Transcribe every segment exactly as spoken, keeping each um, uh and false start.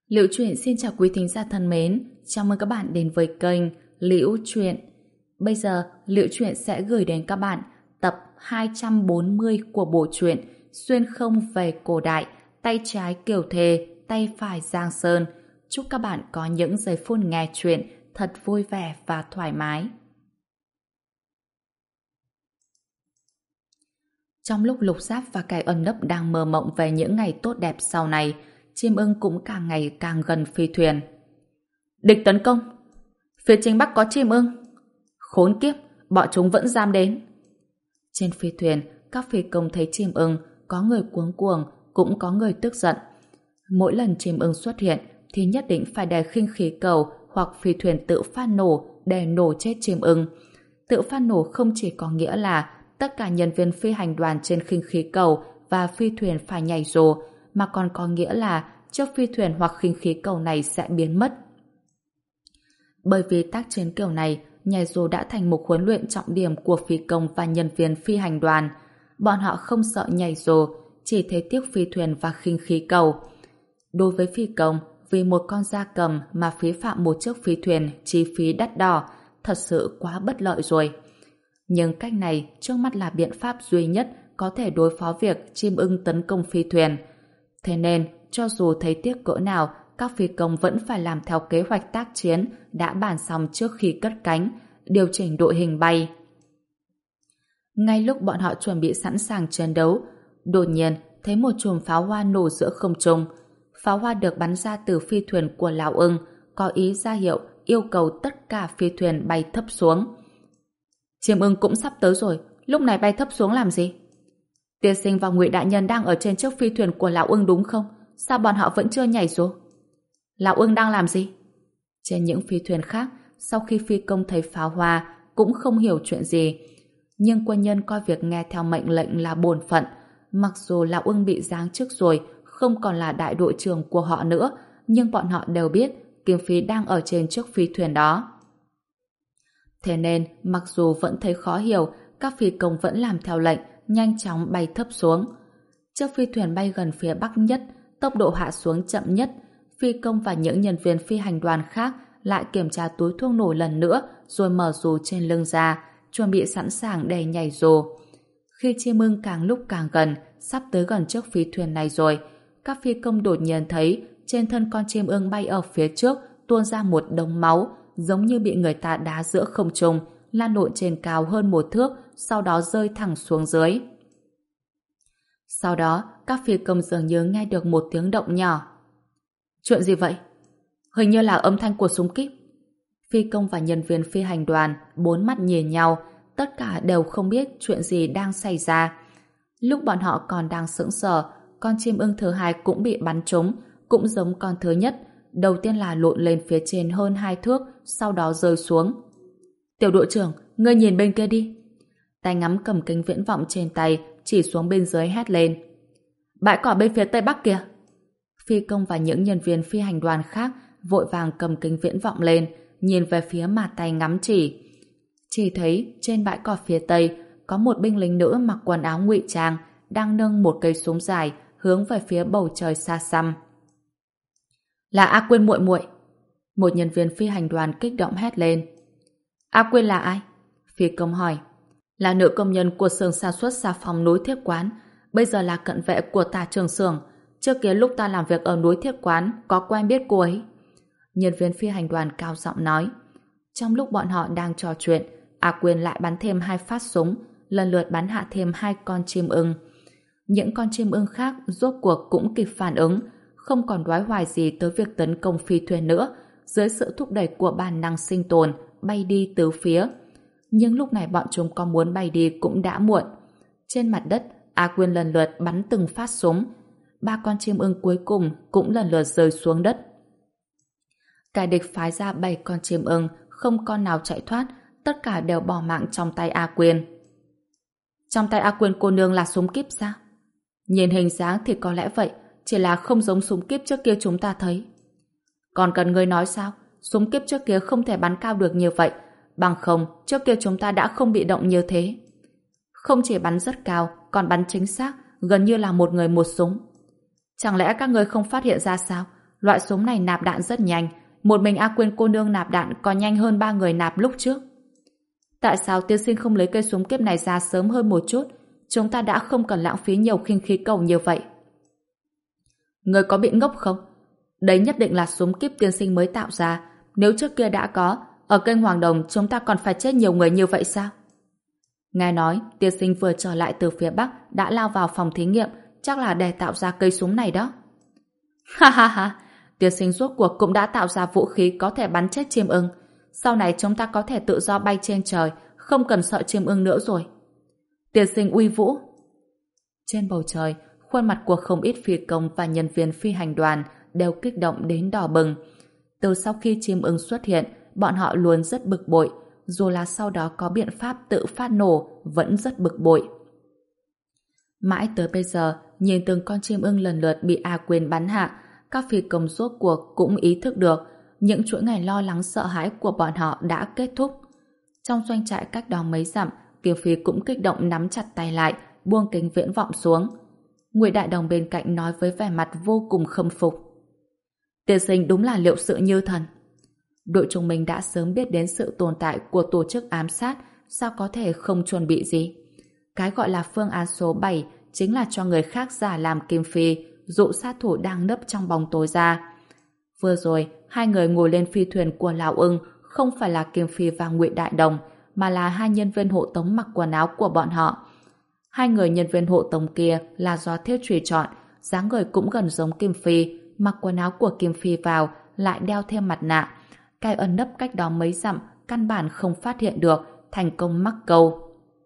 Liễu Chuyện xin chào quý thính giả thân mến, chào mừng các bạn đến với kênh Liễu Chuyện. Bây giờ, Liễu Chuyện sẽ gửi đến các bạn tập hai trăm bốn mươi của bộ truyện Xuyên không về cổ đại, tay trái Kiều Thề, tay phải Giang Sơn. Chúc các bạn có những giây phút nghe chuyện thật vui vẻ và thoải mái. Trong lúc Lục Giáp và cái ẩn nấp đang mơ mộng về những ngày tốt đẹp sau này, Chim Ưng cũng càng ngày càng gần phi thuyền. Địch tấn công! Phía chính bắc có Chim Ưng! Khốn kiếp! Bọn chúng vẫn dám đến! Trên phi thuyền, các phi công thấy Chim Ưng, có người cuống cuồng, cũng có người tức giận. Mỗi lần Chim Ưng xuất hiện thì nhất định phải để khinh khí cầu hoặc phi thuyền tự phát nổ để nổ chết Chim Ưng. Tự phát nổ không chỉ có nghĩa là tất cả nhân viên phi hành đoàn trên khinh khí cầu và phi thuyền phải nhảy dù, mà còn có nghĩa là chiếc phi thuyền hoặc khinh khí cầu này sẽ biến mất. Bởi vì tác chiến kiểu này, nhảy dù đã thành một huấn luyện trọng điểm của phi công và nhân viên phi hành đoàn. Bọn họ không sợ nhảy dù, chỉ thấy tiếc phi thuyền và khinh khí cầu. Đối với phi công, vì một con gia cầm mà phí phạm một chiếc phi thuyền chi phí đắt đỏ, thật sự quá bất lợi rồi. Nhưng cách này trước mắt là biện pháp duy nhất có thể đối phó việc Chim Ưng tấn công phi thuyền. Thế nên, cho dù thấy tiếc cỡ nào, các phi công vẫn phải làm theo kế hoạch tác chiến đã bàn xong trước khi cất cánh, điều chỉnh đội hình bay. Ngay lúc bọn họ chuẩn bị sẵn sàng chiến đấu, đột nhiên thấy một chùm pháo hoa nổ giữa không trung. Pháo hoa được bắn ra từ phi thuyền của Lão Ưng, có ý ra hiệu yêu cầu tất cả phi thuyền bay thấp xuống. Chim Ưng cũng sắp tới rồi, lúc này bay thấp xuống làm gì? Tiên sinh và Ngụy đại nhân đang ở trên chiếc phi thuyền của Lão Ưng đúng không? Sao bọn họ vẫn chưa nhảy xuống? Lão Ưng đang làm gì? Trên những phi thuyền khác, sau khi phi công thấy pháo hoa, cũng không hiểu chuyện gì. Nhưng quân nhân coi việc nghe theo mệnh lệnh là bổn phận. Mặc dù Lão Ưng bị giáng chức rồi, không còn là đại đội trưởng của họ nữa, nhưng bọn họ đều biết Kiếm Phi đang ở trên chiếc phi thuyền đó. Thế nên, mặc dù vẫn thấy khó hiểu, các phi công vẫn làm theo lệnh, nhanh chóng bay thấp xuống. Chiếc phi thuyền bay gần phía bắc nhất, tốc độ hạ xuống chậm nhất. Phi công và những nhân viên phi hành đoàn khác lại kiểm tra túi thuốc nổ lần nữa, rồi mở dù trên lưng ra, chuẩn bị sẵn sàng để nhảy dù. Khi Chim Ưng càng lúc càng gần, sắp tới gần chiếc phi thuyền này rồi, các phi công đột nhiên thấy trên thân con chim ưng bay ở phía trước tuôn ra một đống máu, giống như bị người ta đá giữa không trung, lan lộn trên cao hơn một thước, sau đó rơi thẳng xuống dưới. Sau đó, các phi công dường như nghe được một tiếng động nhỏ. Chuyện gì vậy? Hình như là âm thanh của súng kíp. Phi công và nhân viên phi hành đoàn bốn mắt nhìn nhau, tất cả đều không biết chuyện gì đang xảy ra. Lúc bọn họ còn đang sững sờ, con chim ưng thứ hai cũng bị bắn trúng, cũng giống con thứ nhất. Đầu tiên là lộn lên phía trên hơn hai thước, sau đó rơi xuống. Tiểu đội trưởng, ngươi nhìn bên kia đi. Tay ngắm cầm kính viễn vọng trên tay, chỉ xuống bên dưới hét lên. Bãi cỏ bên phía tây bắc kìa. Phi công và những nhân viên phi hành đoàn khác vội vàng cầm kính viễn vọng lên, nhìn về phía mà tay ngắm chỉ. Chỉ thấy trên bãi cỏ phía tây có một binh lính nữ mặc quần áo ngụy trang đang nâng một cây súng dài hướng về phía bầu trời xa xăm. Là A Quyên muội muội. Một nhân viên phi hành đoàn kích động hét lên. A Quyên là ai? Phi công hỏi. Là nữ công nhân của xưởng sản xuất xà phòng núi Thiết Quán, bây giờ là cận vệ của tả trưởng xưởng. Trước kia lúc ta làm việc ở núi Thiết Quán có quen biết cô ấy. Nhân viên phi hành đoàn cao giọng nói. Trong lúc bọn họ đang trò chuyện, A Quyên lại bắn thêm hai phát súng, lần lượt bắn hạ thêm hai con chim ưng. Những con chim ưng khác rốt cuộc cũng kịp phản ứng, không còn đoái hoài gì tới việc tấn công phi thuyền nữa, dưới sự thúc đẩy của bản năng sinh tồn, bay đi tứ phía. Nhưng lúc này bọn chúng có muốn bay đi cũng đã muộn. Trên mặt đất, A Quyên lần lượt bắn từng phát súng. Ba con chim ưng cuối cùng cũng lần lượt rơi xuống đất. Kẻ địch phái ra bảy con chim ưng, không con nào chạy thoát, tất cả đều bỏ mạng trong tay A Quyên. Trong tay A Quyên cô nương là súng kíp sao? Nhìn hình dáng thì có lẽ vậy, chỉ là không giống súng kíp trước kia chúng ta thấy. Còn cần ngươi nói sao? Súng kíp trước kia không thể bắn cao được như vậy, bằng không trước kia chúng ta đã không bị động như thế. Không chỉ bắn rất cao, còn bắn chính xác, gần như là một người một súng. Chẳng lẽ các ngươi không phát hiện ra sao? Loại súng này nạp đạn rất nhanh, một mình A Quyên cô nương nạp đạn còn nhanh hơn ba người nạp lúc trước. Tại sao tiên sinh không lấy cây súng kiếp này ra sớm hơn một chút? Chúng ta đã không cần lãng phí nhiều khinh khí cầu như vậy. Người có bị ngốc không? Đấy nhất định là súng kiếp tiên sinh mới tạo ra. Nếu trước kia đã có, ở kênh Hoàng Đồng chúng ta còn phải chết nhiều người như vậy sao? Nghe nói, tiên sinh vừa trở lại từ phía Bắc đã lao vào phòng thí nghiệm, chắc là để tạo ra cây súng này đó. Ha ha ha, tiên sinh rốt cuộc cũng đã tạo ra vũ khí có thể bắn chết chim ưng. Sau này chúng ta có thể tự do bay trên trời, không cần sợ chim ưng nữa rồi. Tiên sinh uy vũ. Trên bầu trời, khuôn mặt của không ít phi công và nhân viên phi hành đoàn đều kích động đến đỏ bừng. Từ sau khi chim ưng xuất hiện, bọn họ luôn rất bực bội, dù là sau đó có biện pháp tự phát nổ, vẫn rất bực bội. Mãi tới bây giờ, nhìn từng con chim ưng lần lượt bị A Quyên bắn hạ, các phi công rốt cuộc cũng ý thức được những chuỗi ngày lo lắng sợ hãi của bọn họ đã kết thúc. Trong doanh trại cách đó mấy dặm, Kiều Phi cũng kích động nắm chặt tay lại, buông kính viễn vọng xuống. Ngụy Đại Đồng bên cạnh nói với vẻ mặt vô cùng khâm phục. Tiên sinh đúng là liệu sự như thần. Đội chúng mình đã sớm biết đến sự tồn tại của tổ chức ám sát, sao có thể không chuẩn bị gì. Cái gọi là phương án số bảy chính là cho người khác giả làm Kim Phi, dụ sát thủ đang nấp trong bóng tối ra. Vừa rồi, hai người ngồi lên phi thuyền của Lão Ưng không phải là Kim Phi và Ngụy Đại Đồng, mà là hai nhân viên hộ tống mặc quần áo của bọn họ. Hai người nhân viên hộ tống kia là do Thiết Trùy chọn, dáng người cũng gần giống Kim Phi, mặc quần áo của Kim Phi vào, lại đeo thêm mặt nạ. Cái ẩn nấp cách đó mấy dặm, căn bản không phát hiện được, thành công mắc câu.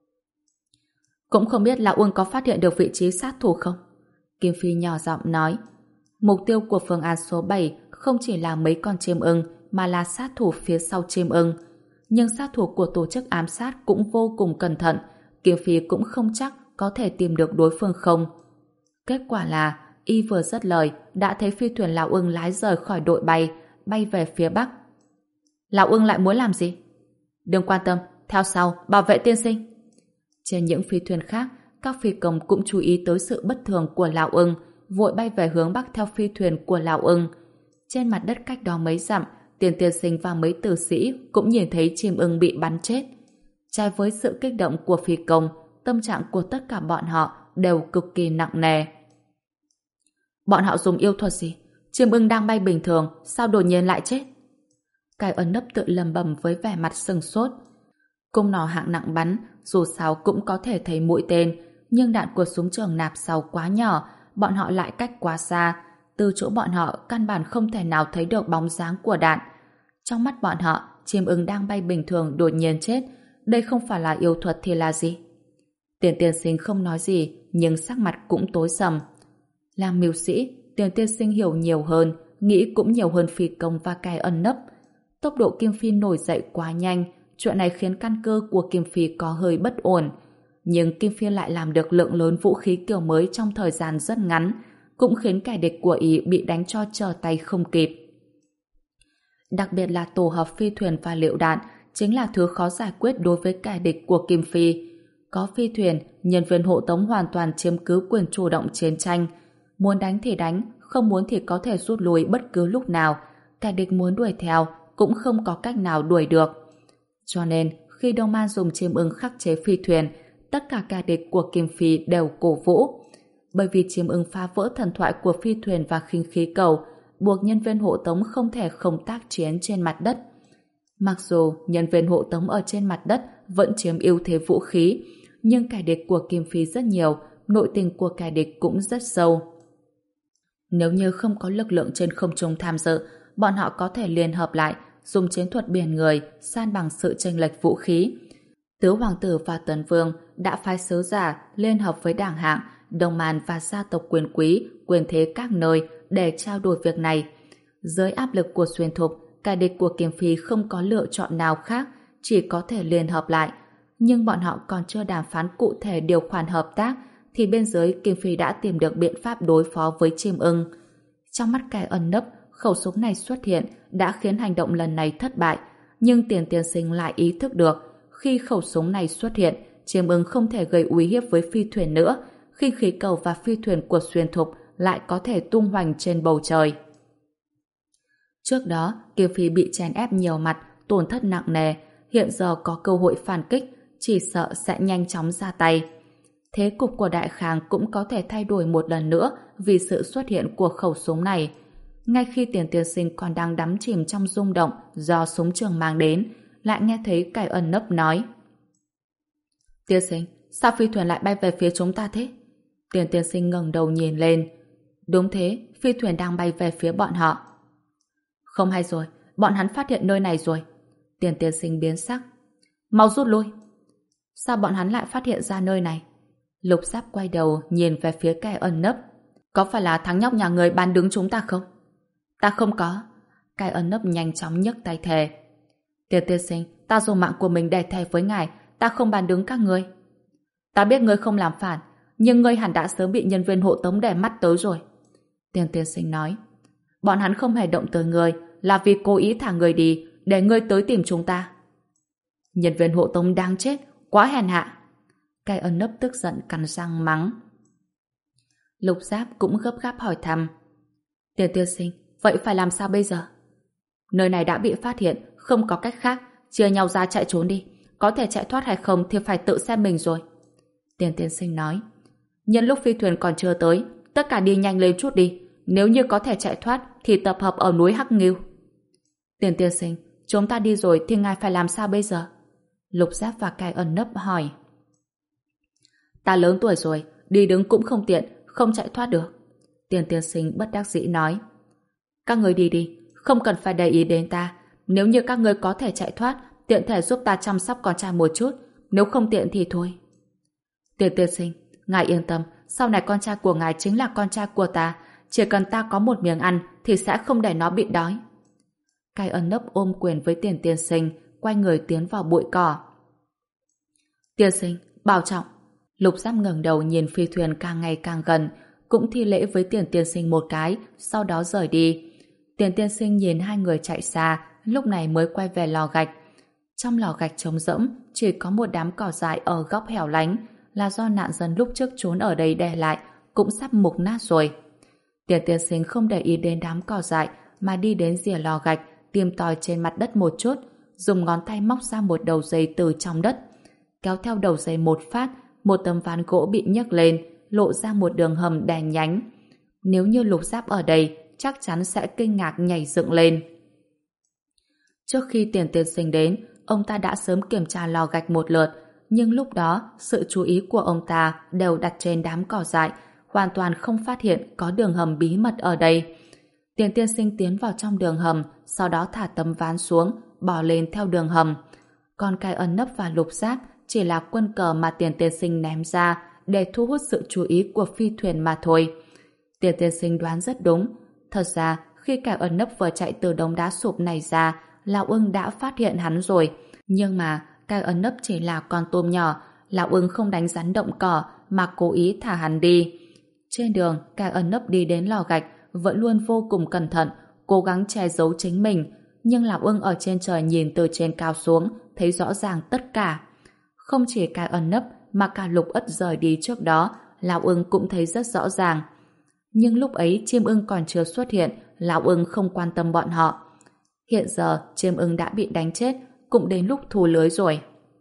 Cũng không biết Lão Ưng có phát hiện được vị trí sát thủ không? Kim Phi nhỏ giọng nói. Mục tiêu của phương án số bảy không chỉ là mấy con chim ưng, mà là sát thủ phía sau chim ưng. Nhưng sát thủ của tổ chức ám sát cũng vô cùng cẩn thận, Kim Phi cũng không chắc có thể tìm được đối phương không. Kết quả là, y vừa dứt lời, đã thấy phi thuyền Lão Ưng lái rời khỏi đội bay, bay về phía Bắc. Lão Ưng lại muốn làm gì? Đừng quan tâm, theo sau, bảo vệ tiên sinh. Trên những phi thuyền khác, các phi công cũng chú ý tới sự bất thường của Lão Ưng, vội bay về hướng Bắc theo phi thuyền của Lão Ưng. Trên mặt đất cách đó mấy dặm, Tiền tiên sinh và mấy tử sĩ cũng nhìn thấy chim ưng bị bắn chết. Trái với sự kích động của phi công, tâm trạng của tất cả bọn họ đều cực kỳ nặng nề. Bọn họ dùng yêu thuật gì? Chim ưng đang bay bình thường, sao đột nhiên lại chết? Cái ẩn nấp tự lầm bầm với vẻ mặt sừng sốt. Cung nỏ hạng nặng bắn, dù sao cũng có thể thấy mũi tên, nhưng đạn của súng trường nạp sau quá nhỏ, bọn họ lại cách quá xa. Từ chỗ bọn họ, căn bản không thể nào thấy được bóng dáng của đạn. Trong mắt bọn họ, chim ưng đang bay bình thường đột nhiên chết. Đây không phải là yêu thuật thì là gì? Tiền tiên sinh không nói gì, nhưng sắc mặt cũng tối sầm. Làm mưu sĩ, Tiền tiên sinh hiểu nhiều hơn, nghĩ cũng nhiều hơn phi công và cái ẩn nấp. Tốc độ Kim Phi nổi dậy quá nhanh, chuyện này khiến căn cơ của Kim Phi có hơi bất ổn. Nhưng Kim Phi lại làm được lượng lớn vũ khí kiểu mới trong thời gian rất ngắn, cũng khiến kẻ địch của ý bị đánh cho trở tay không kịp. Đặc biệt là tổ hợp phi thuyền và liệu đạn chính là thứ khó giải quyết đối với kẻ địch của Kim Phi. Có phi thuyền, nhân viên hộ tống hoàn toàn chiếm cứ quyền chủ động chiến tranh. Muốn đánh thì đánh, không muốn thì có thể rút lui bất cứ lúc nào. Kẻ địch muốn đuổi theo cũng không có cách nào đuổi được. Cho nên, khi Đông Man dùng chim ưng khắc chế phi thuyền, tất cả kẻ địch của Kim Phi đều cổ vũ. Bởi vì chim ưng phá vỡ thần thoại của phi thuyền và khinh khí cầu, buộc nhân viên hộ tống không thể không tác chiến trên mặt đất. Mặc dù nhân viên hộ tống ở trên mặt đất vẫn chiếm ưu thế vũ khí, nhưng kẻ địch của Kim Phi rất nhiều, nội tình của kẻ địch cũng rất sâu. Nếu như không có lực lượng trên không trung tham dự, bọn họ có thể liên hợp lại, dùng chiến thuật biển người, san bằng sự chênh lệch vũ khí. Tứ Hoàng tử và Tấn Vương đã phái sứ giả liên hợp với Đảng Hạng, Đồng Man và gia tộc quyền quý, quyền thế các nơi để trao đổi việc này. Dưới áp lực của Xuyên Thục, kẻ địch của Kim Phi không có lựa chọn nào khác, chỉ có thể liên hợp lại. Nhưng bọn họ còn chưa đàm phán cụ thể điều khoản hợp tác, thì bên dưới Kim Phi đã tìm được biện pháp đối phó với chim ưng. Trong mắt kẻ ẩn nấp, khẩu súng này xuất hiện đã khiến hành động lần này thất bại, nhưng Tiền tiên sinh lại ý thức được, khi khẩu súng này xuất hiện, chim ưng không thể gây uy hiếp với phi thuyền nữa, khi khí cầu và phi thuyền của Xuyên Thục lại có thể tung hoành trên bầu trời. Trước đó, Kiều Phi bị chèn ép nhiều mặt, tổn thất nặng nề, hiện giờ có cơ hội phản kích, chỉ sợ sẽ nhanh chóng ra tay. Thế cục của Đại Khang cũng có thể thay đổi một lần nữa vì sự xuất hiện của khẩu súng này. Ngay khi Tiền Tiên Sinh còn đang đắm chìm trong rung động do súng trường mang đến, lại nghe thấy Cai Ân Nấp nói: Tiên Sinh, sao phi thuyền lại bay về phía chúng ta thế? Tiền Tiên Sinh ngẩng đầu nhìn lên. Đúng thế, phi thuyền đang bay về phía bọn họ. Không hay rồi, bọn hắn phát hiện nơi này rồi. Tiền Tiên Sinh biến sắc. Mau rút lui. Sao bọn hắn lại phát hiện ra nơi này? Lục Giáp quay đầu nhìn về phía Cai Ân Nấp. Có phải là thằng nhóc nhà người bán đứng chúng ta không? Ta không có. Cai Ân Nấp nhanh chóng nhấc tay thề. Tiền Tiên Sinh, ta dùng mạng của mình để thề với ngài, ta không bán đứng các ngươi. Ta biết ngươi không làm phản, nhưng ngươi hẳn đã sớm bị nhân viên hộ tống để mắt tới rồi. Tiền Tiên Sinh nói. Bọn hắn không hề động tới ngươi, là vì cố ý thả người đi để ngươi tới tìm chúng ta. Nhân viên hộ tống đang chết, quá hèn hạ. Cai Ân Nấp tức giận cắn răng mắng. Lục Giáp cũng gấp gáp hỏi thăm. Tiền Tiên Sinh, vậy phải làm sao bây giờ? Nơi này đã bị phát hiện, không có cách khác, chia nhau ra chạy trốn đi. Có thể chạy thoát hay không thì phải tự xem mình rồi. Tiền Tiên Sinh nói. Nhân lúc phi thuyền còn chưa tới, tất cả đi nhanh lên chút đi. Nếu như có thể chạy thoát thì tập hợp ở núi Hắc Ngưu. Tiền Tiên Sinh, chúng ta đi rồi thì ngài phải làm sao bây giờ? Lục Giáp và Cai Ân Nấp hỏi. Ta lớn tuổi rồi, đi đứng cũng không tiện, không chạy thoát được. Tiền Tiên Sinh bất đắc dĩ nói. Các người đi đi, không cần phải để ý đến ta. Nếu như các người có thể chạy thoát, tiện thể giúp ta chăm sóc con trai một chút, nếu không tiện thì thôi. Tiền Tiên Sinh, ngài yên tâm, sau này con trai của ngài chính là con trai của ta, chỉ cần ta có một miếng ăn thì sẽ không để nó bị đói. Cai Ân Nấp ôm quyền với Tiền Tiên Sinh, quay người tiến vào bụi cỏ. Tiên Sinh, bảo trọng. Lục Giáp ngẩng đầu nhìn phi thuyền càng ngày càng gần, cũng thi lễ với Tiền Tiên Sinh một cái, sau đó rời đi. Tiền Tiên Sinh nhìn hai người chạy xa, lúc này mới quay về lò gạch. Trong lò gạch trống rỗng, chỉ có một đám cỏ dại ở góc hẻo lánh, là do nạn dân lúc trước trốn ở đây để lại, cũng sắp mục nát rồi. Tiền Tiên Sinh không để ý đến đám cỏ dại, mà đi đến rìa lò gạch, tìm tòi trên mặt đất một chút, dùng ngón tay móc ra một đầu dây từ trong đất. Kéo theo đầu dây một phát, một tấm ván gỗ bị nhấc lên, lộ ra một đường hầm đè nhánh. Nếu như Lục Giáp ở đây, chắc chắn sẽ kinh ngạc nhảy dựng lên. Trước khi Tiền Tiên Sinh đến, ông ta đã sớm kiểm tra lò gạch một lượt, nhưng lúc đó, sự chú ý của ông ta đều đặt trên đám cỏ dại, hoàn toàn không phát hiện có đường hầm bí mật ở đây. Tiền Tiên Sinh tiến vào trong đường hầm, sau đó thả tấm ván xuống, bò lên theo đường hầm. Còn Cai Ân Nấp và Lục Giáp chỉ là quân cờ mà Tiền Tiên Sinh ném ra để thu hút sự chú ý của phi thuyền mà thôi. Tiền Tiên Sinh đoán rất đúng. Thật ra, khi Cai Ân Nấp vừa chạy từ đống đá sụp này ra, Lão Ưng đã phát hiện hắn rồi. Nhưng mà Cai Ân Nấp chỉ là con tôm nhỏ, Lão Ưng không đánh rắn động cỏ mà cố ý thả hắn đi. Trên đường, Cai Ân Nấp đi đến lò gạch vẫn luôn vô cùng cẩn thận, cố gắng che giấu chính mình. Nhưng Lão Ưng ở trên trời nhìn từ trên cao xuống, thấy rõ ràng tất cả. Không chỉ Cai Ân Nấp mà cả Lục Ất rời đi trước đó, Lão Ưng cũng thấy rất rõ ràng. Nhưng lúc ấy chim ưng còn chưa xuất hiện, Lão Ưng không quan tâm bọn họ. Hiện giờ chim ưng đã bị đánh chết, cũng đến lúc thu lưới rồi.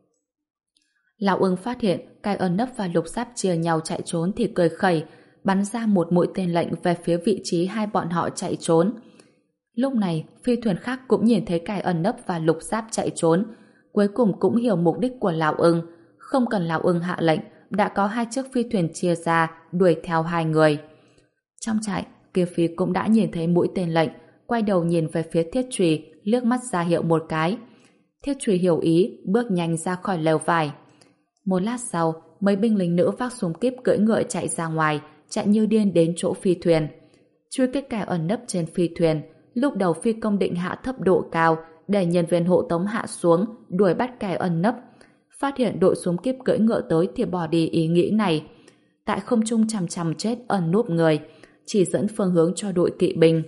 Lão Ưng phát hiện Cai Ân Nấp và Lục Giáp chia nhau chạy trốn thì cười khẩy, bắn ra một mũi tên lệnh về phía vị trí hai bọn họ chạy trốn. Lúc này, phi thuyền khác cũng nhìn thấy Cai Ân Nấp và Lục Giáp chạy trốn, cuối cùng cũng hiểu mục đích của Lão Ưng. Không cần Lão Ưng hạ lệnh, đã có hai chiếc phi thuyền chia ra đuổi theo hai người. Trong trại, Kiều Phi cũng đã nhìn thấy mũi tên lệnh, quay đầu nhìn về phía Thiết Trùy, liếc mắt ra hiệu một cái. Thiết Trùy hiểu ý, bước nhanh ra khỏi lều vải. Một lát sau, mấy binh lính nữ vác súng kíp cưỡi ngựa chạy ra ngoài, chạy như điên đến chỗ phi thuyền. Truy kích Cai Ân Nấp trên phi thuyền, lúc đầu phi công định hạ thấp độ cao để nhân viên hộ tống hạ xuống, đuổi bắt Cai Ân Nấp. Phát hiện đội súng kíp cưỡi ngựa tới thì bỏ đi ý nghĩ này. Tại không trung chằm chằm chết ẩn núp người, chỉ dẫn phương hướng cho đội kỵ binh.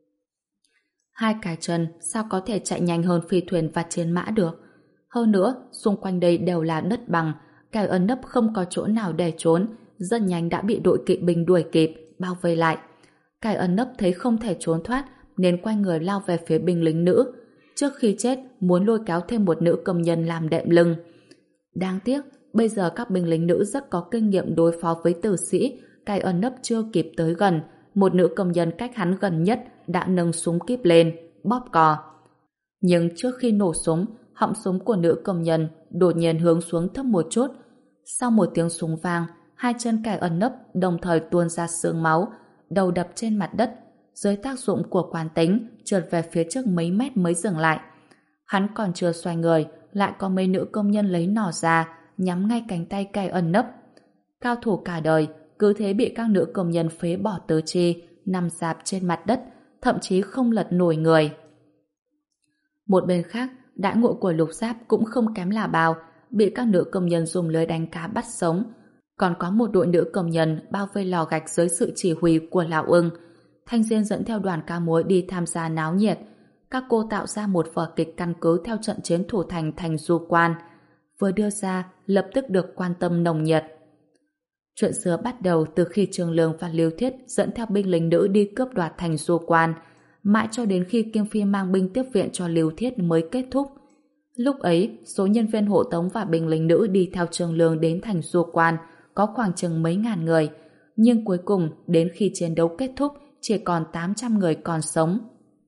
Hai cái chân sao có thể chạy nhanh hơn phi thuyền và chiến mã được? Hơn nữa, xung quanh đây đều là đất bằng, Cai Ân Nấp không có chỗ nào để trốn, rất nhanh đã bị đội kỵ binh đuổi kịp, bao vây lại. Cai Ân Nấp thấy không thể trốn thoát, nên quay người lao về phía binh lính nữ. Trước khi chết, muốn lôi kéo thêm một nữ công nhân làm đệm lưng. Đáng tiếc, bây giờ các binh lính nữ rất có kinh nghiệm đối phó với tử sĩ, cai ẩn nấp chưa kịp tới gần. Một nữ công nhân cách hắn gần nhất đã nâng súng kíp lên, bóp cò. Nhưng trước khi nổ súng, họng súng của nữ công nhân đột nhiên hướng xuống thấp một chút. Sau một tiếng súng vang, hai chân cai ẩn nấp đồng thời tuôn ra sương máu, đầu đập trên mặt đất. Dưới tác dụng của quán tính, trượt về phía trước mấy mét mới dừng lại. Hắn còn chưa xoay người, lại có mấy nữ công nhân lấy nỏ ra, nhắm ngay cánh tay cai ẩn nấp. Cao thủ cả đời, cứ thế bị các nữ công nhân phế bỏ tứ chi, nằm rạp trên mặt đất, thậm chí không lật nổi người. Một bên khác, đãi ngộ của Lục Giáp cũng không kém là bao, bị các nữ công nhân dùng lưới đánh cá bắt sống. Còn có một đội nữ công nhân bao vây lò gạch dưới sự chỉ huy của Lão Ưng. Thanh Diên dẫn theo đoàn ca múa đi tham gia náo nhiệt. Các cô tạo ra một vở kịch căn cứ theo trận chiến thủ thành thành Du Quan. Vừa đưa ra, lập tức được quan tâm nồng nhiệt. Chuyện xưa bắt đầu từ khi Trường Lương và Lưu Thiết dẫn theo binh lính nữ đi cướp đoạt thành Du Quan, mãi cho đến khi Kiêm Phi mang binh tiếp viện cho Lưu Thiết mới kết thúc. Lúc ấy, số nhân viên hộ tống và binh lính nữ đi theo Trường Lương đến thành Du Quan có khoảng chừng mấy ngàn người, nhưng cuối cùng đến khi chiến đấu kết thúc chỉ còn tám trăm người còn sống.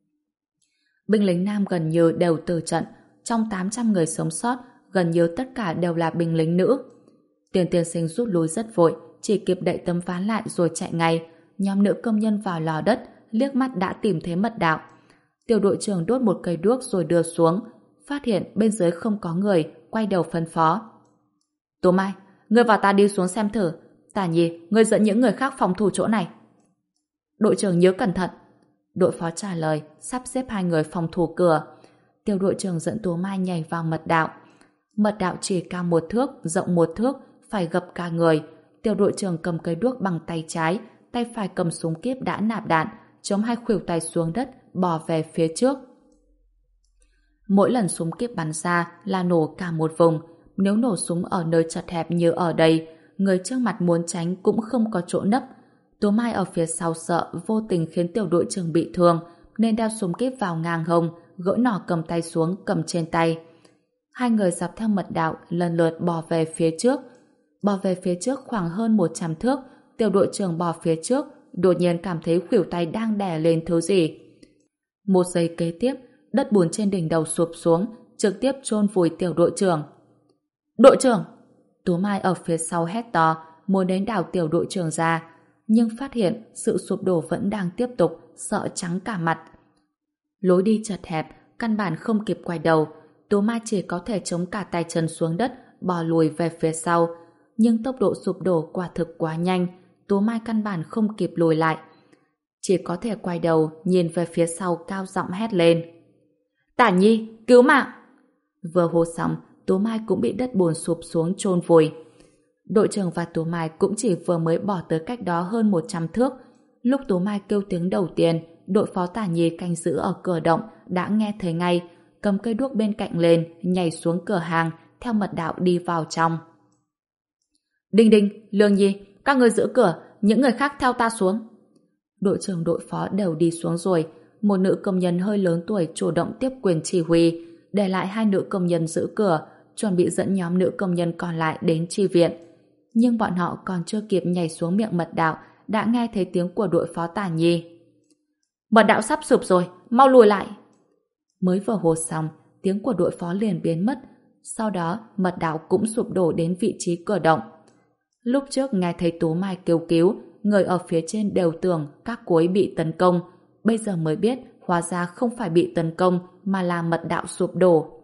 Binh lính nam gần như đều tử trận, trong tám trăm người sống sót gần như tất cả đều là binh lính nữ. Tiền tiên sinh rút lui rất vội, chỉ kịp đậy tấm ván lại rồi chạy ngay. Nhóm nữ công nhân vào lò đất, liếc mắt đã tìm thấy mật đạo. Tiểu đội trưởng đốt một cây đuốc rồi đưa xuống, phát hiện bên dưới không có người, quay đầu phân phó. Tố Mai, ngươi và ta đi xuống xem thử. Tả Nhi, ngươi dẫn những người khác phòng thủ chỗ này. Đội trưởng nhớ cẩn thận. Đội phó trả lời, sắp xếp hai người phòng thủ cửa. Tiểu đội trưởng dẫn Tố Mai nhảy vào mật đạo. Mật đạo chỉ cao một thước, rộng một thước, phải gập cả người. Tiểu đội trưởng cầm cây đuốc bằng tay trái, tay phải cầm súng kíp đã nạp đạn, chống hai khuỷu tay xuống đất, bò về phía trước. Mỗi lần súng kíp bắn ra là nổ cả một vùng. Nếu nổ súng ở nơi chật hẹp như ở đây, người trước mặt muốn tránh cũng không có chỗ nấp. Tố Mai ở phía sau sợ vô tình khiến tiểu đội trưởng bị thương, nên đeo súng kíp vào ngang hông, gỡ nỏ cầm tay xuống cầm trên tay. Hai người dọc theo mật đạo lần lượt bò về phía trước. Bò về phía trước khoảng hơn một trăm thước, tiểu đội trưởng bò phía trước, đột nhiên cảm thấy khuỷu tay đang đè lên thứ gì. Một giây kế tiếp, đất bùn trên đỉnh đầu sụp xuống, trực tiếp chôn vùi tiểu đội trưởng. Đội trưởng! Tố Mai ở phía sau hét to, muốn đến đảo tiểu đội trưởng ra, nhưng phát hiện sự sụp đổ vẫn đang tiếp tục, sợ trắng cả mặt. Lối đi chật hẹp, căn bản không kịp quay đầu, Tố Mai chỉ có thể chống cả tay chân xuống đất, bò lùi về phía sau. Nhưng tốc độ sụp đổ quả thực quá nhanh, Tố Mai căn bản không kịp lùi lại. Chỉ có thể quay đầu, nhìn về phía sau cao giọng hét lên. Tả Nhi, cứu mạng! Vừa hô xong, Tố Mai cũng bị đất bùn sụp xuống chôn vùi. Đội trưởng và Tố Mai cũng chỉ vừa mới bỏ tới cách đó hơn một trăm thước. Lúc Tố Mai kêu tiếng đầu tiên, đội phó Tả Nhi canh giữ ở cửa động đã nghe thấy ngay, cầm cây đuốc bên cạnh lên, nhảy xuống cửa hàng, theo mật đạo đi vào trong. Đinh Đinh, Lương Nhi, các người giữ cửa, những người khác theo ta xuống. Đội trưởng đội phó đều đi xuống rồi, một nữ công nhân hơi lớn tuổi chủ động tiếp quyền chỉ huy, để lại hai nữ công nhân giữ cửa, chuẩn bị dẫn nhóm nữ công nhân còn lại đến chi viện. Nhưng bọn họ còn chưa kịp nhảy xuống miệng mật đạo, đã nghe thấy tiếng của đội phó Tả Nhi. Mật đạo sắp sụp rồi, mau lùi lại. Mới vừa hô xong, tiếng của đội phó liền biến mất, sau đó mật đạo cũng sụp đổ đến vị trí cửa động. Lúc trước nghe thấy Tố Mai kêu cứu, người ở phía trên đều tưởng các cô ấy bị tấn công, bây giờ mới biết hóa ra không phải bị tấn công mà là mật đạo sụp đổ.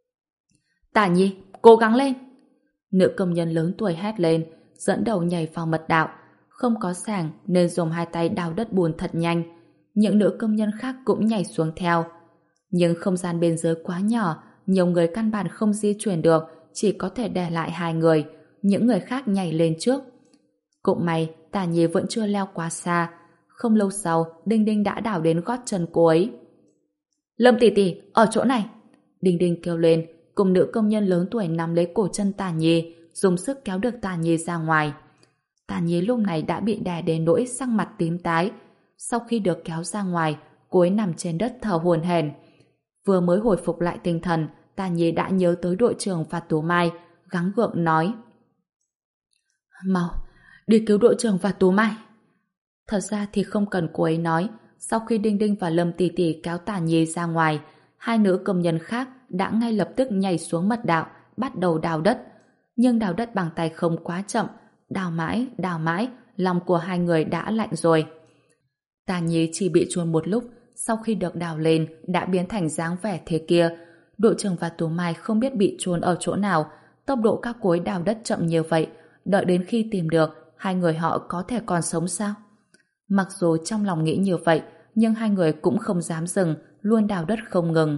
Tả Nhi, cố gắng lên! Nữ công nhân lớn tuổi hét lên, dẫn đầu nhảy vào mật đạo. Không có sàng nên dùng hai tay đào đất bùn thật nhanh. Những nữ công nhân khác cũng nhảy xuống theo. Nhưng không gian bên dưới quá nhỏ, nhiều người căn bản không di chuyển được, chỉ có thể để lại hai người. Những người khác nhảy lên trước. Cũng may, Tả Nhi vẫn chưa leo quá xa. Không lâu sau, Đinh Đinh đã đào đến gót chân cô ấy. Lâm tỷ tỷ, ở chỗ này! Đinh Đinh kêu lên, cùng nữ công nhân lớn tuổi nắm lấy cổ chân Tả Nhi, dùng sức kéo được Tả Nhi ra ngoài. Tả Nhi lúc này đã bị đè đến nỗi sắc mặt tím tái. Sau khi được kéo ra ngoài, cô ấy nằm trên đất thở hổn hển. Vừa mới hồi phục lại tinh thần, Tà Nhi đã nhớ tới đội trưởng và Tú Mai, gắng gượng nói: "Mau, đi cứu đội trưởng và Tú Mai." Thật ra thì không cần cô ấy nói, sau khi Đinh Đinh và Lâm Tỷ Tỷ kéo Tà Nhi ra ngoài, hai nữ công nhân khác đã ngay lập tức nhảy xuống mật đạo, bắt đầu đào đất. Nhưng đào đất bằng tay không quá chậm, đào mãi, đào mãi, lòng của hai người đã lạnh rồi. Tà Nhi chỉ bị chôn một lúc, sau khi được đào lên đã biến thành dáng vẻ thế kia. Đội trưởng và Tú Mai không biết bị chôn ở chỗ nào, tốc độ các cô ấy đào đất chậm như vậy, đợi đến khi tìm được, hai người họ có thể còn sống sao? Mặc dù trong lòng nghĩ như vậy, nhưng hai người cũng không dám dừng, luôn đào đất không ngừng.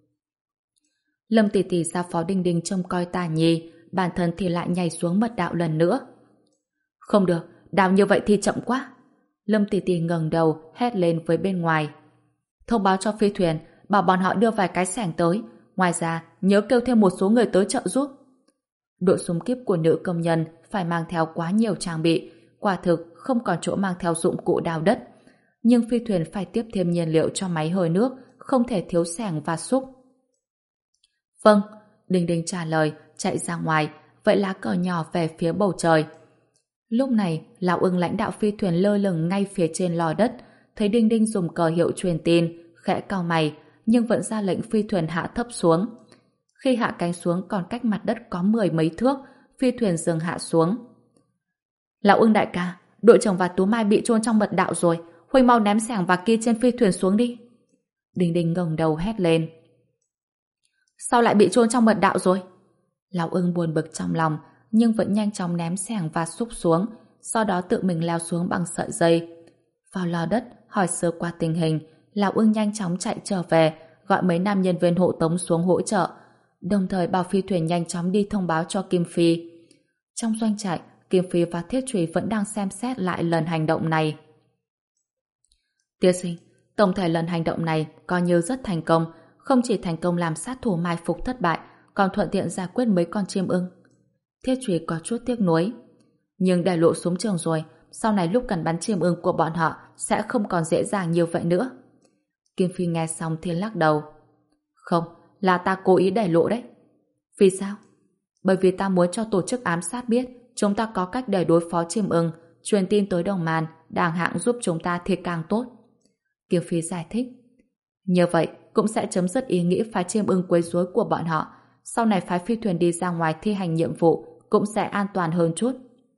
Lâm Tỷ Tỷ giao phó Đinh Đinh trông coi Tà Nhi, bản thân thì lại nhảy xuống mật đạo lần nữa. Không được, đào như vậy thì chậm quá. Lâm Tỷ Tỷ ngẩng đầu, hét lên với bên ngoài: "Thông báo cho phi thuyền, bảo bọn họ đưa vài cái xẻng tới. Ngoài ra, nhớ kêu thêm một số người tới trợ giúp." Đội súng kíp của nữ công nhân phải mang theo quá nhiều trang bị, quả thực không còn chỗ mang theo dụng cụ đào đất. Nhưng phi thuyền phải tiếp thêm nhiên liệu cho máy hơi nước, không thể thiếu xẻng và xúc. "Vâng," Đinh Đinh trả lời, chạy ra ngoài, vậy lá cờ nhỏ về phía bầu trời. Lúc này, Lão Ưng lãnh đạo phi thuyền lơ lửng ngay phía trên lò đất, thấy Đinh Đinh dùng cờ hiệu truyền tin, khẽ cau mày, nhưng vẫn ra lệnh phi thuyền hạ thấp xuống. Khi hạ cánh xuống còn cách mặt đất có mười mấy thước, phi thuyền dừng hạ xuống. "Lão Ưng đại ca, đội trưởng và Tú Mai bị chôn trong mật đạo rồi, huynh mau ném xẻng và kia trên phi thuyền xuống đi." Đinh Đinh ngẩng đầu hét lên. "Sao lại bị chôn trong mật đạo rồi?" Lão Ưng buồn bực trong lòng, nhưng vẫn nhanh chóng ném xẻng và xúc xuống, sau đó tự mình leo xuống bằng sợi dây. Vào lò đất, hỏi sơ qua tình hình, Lão Ưng nhanh chóng chạy trở về, gọi mấy nam nhân viên hộ tống xuống hỗ trợ, đồng thời bảo phi thuyền nhanh chóng đi thông báo cho Kim Phi. Trong doanh trại, Kim Phi và Thiết Trùy vẫn đang xem xét lại lần hành động này. "Tiên sinh, tổng thể lần hành động này coi như rất thành công, không chỉ thành công làm sát thủ mai phục thất bại, còn thuận tiện giải quyết mấy con chim ưng." Thiết Trùy có chút tiếc nuối. "Nhưng để lộ súng trường rồi, sau này lúc cần bắn chim ưng của bọn họ sẽ không còn dễ dàng như vậy nữa." Kim Phi nghe xong thì lắc đầu. "Không, là ta cố ý để lộ đấy." "Vì sao?" "Bởi vì ta muốn cho tổ chức ám sát biết chúng ta có cách để đối phó chim ưng, truyền tin tới đồng màn, đàng hạng giúp chúng ta thì càng tốt." Kim Phi giải thích. "Như vậy cũng sẽ chấm dứt ý nghĩ phái chim ưng quấy rối của bọn họ. Sau này phái phi thuyền đi ra ngoài thi hành nhiệm vụ cũng sẽ an toàn hơn chút."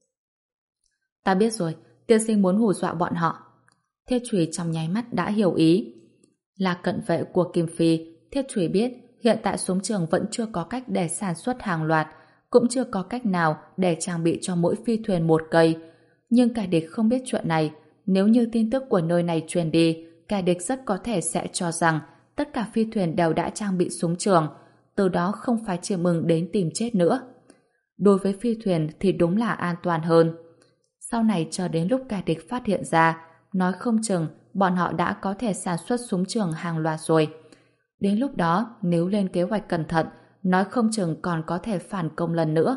"Ta biết rồi, tiên sinh muốn hù dọa bọn họ." Thiết Trùy trong nháy mắt đã hiểu ý. Là cận vệ của Kim Phi, Thiết Trùy biết hiện tại súng trường vẫn chưa có cách để sản xuất hàng loạt, cũng chưa có cách nào để trang bị cho mỗi phi thuyền một cây. Nhưng kẻ địch không biết chuyện này. Nếu như tin tức của nơi này truyền đi, kẻ địch rất có thể sẽ cho rằng tất cả phi thuyền đều đã trang bị súng trường, từ đó không phải chim ưng đến tìm chết nữa. Đối với phi thuyền thì đúng là an toàn hơn. Sau này chờ đến lúc kẻ địch phát hiện ra, nói không chừng bọn họ đã có thể sản xuất súng trường hàng loạt rồi. Đến lúc đó, nếu lên kế hoạch cẩn thận, nói không chừng còn có thể phản công lần nữa.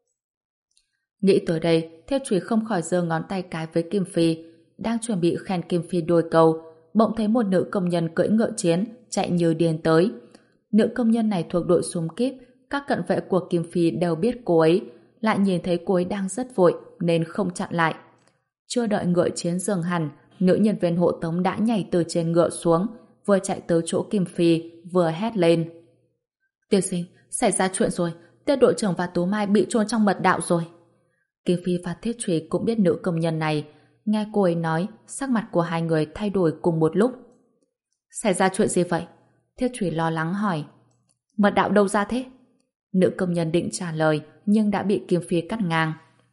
Nghĩ tới đây, Thiết Trùy không khỏi giơ ngón tay cái với Kim Phi, đang chuẩn bị khen Kim Phi đôi câu, bỗng thấy một nữ công nhân cưỡi ngựa chiến chạy như điên tới. Nữ công nhân này thuộc đội súng kíp, các cận vệ của Kim Phi đều biết cô ấy, lại nhìn thấy cô ấy đang rất vội nên không chặn lại. Chưa đợi ngựa chiến dừng hẳn, nữ nhân viên hộ tống đã nhảy từ trên ngựa xuống, vừa chạy tới chỗ Kim Phi, vừa hét lên. "Tiên sinh, xảy ra chuyện rồi, Tiết đội trưởng và Tú Mai bị chôn trong mật đạo rồi." Kim Phi và Thiết Trùy cũng biết nữ công nhân này, nghe cô ấy nói, sắc mặt của hai người thay đổi cùng một lúc. "Xảy ra chuyện gì vậy?" Thiết Trùy lo lắng hỏi. "Mật đạo đâu ra thế?" Nữ công nhân định trả lời, nhưng đã bị Kim Phi cắt ngang.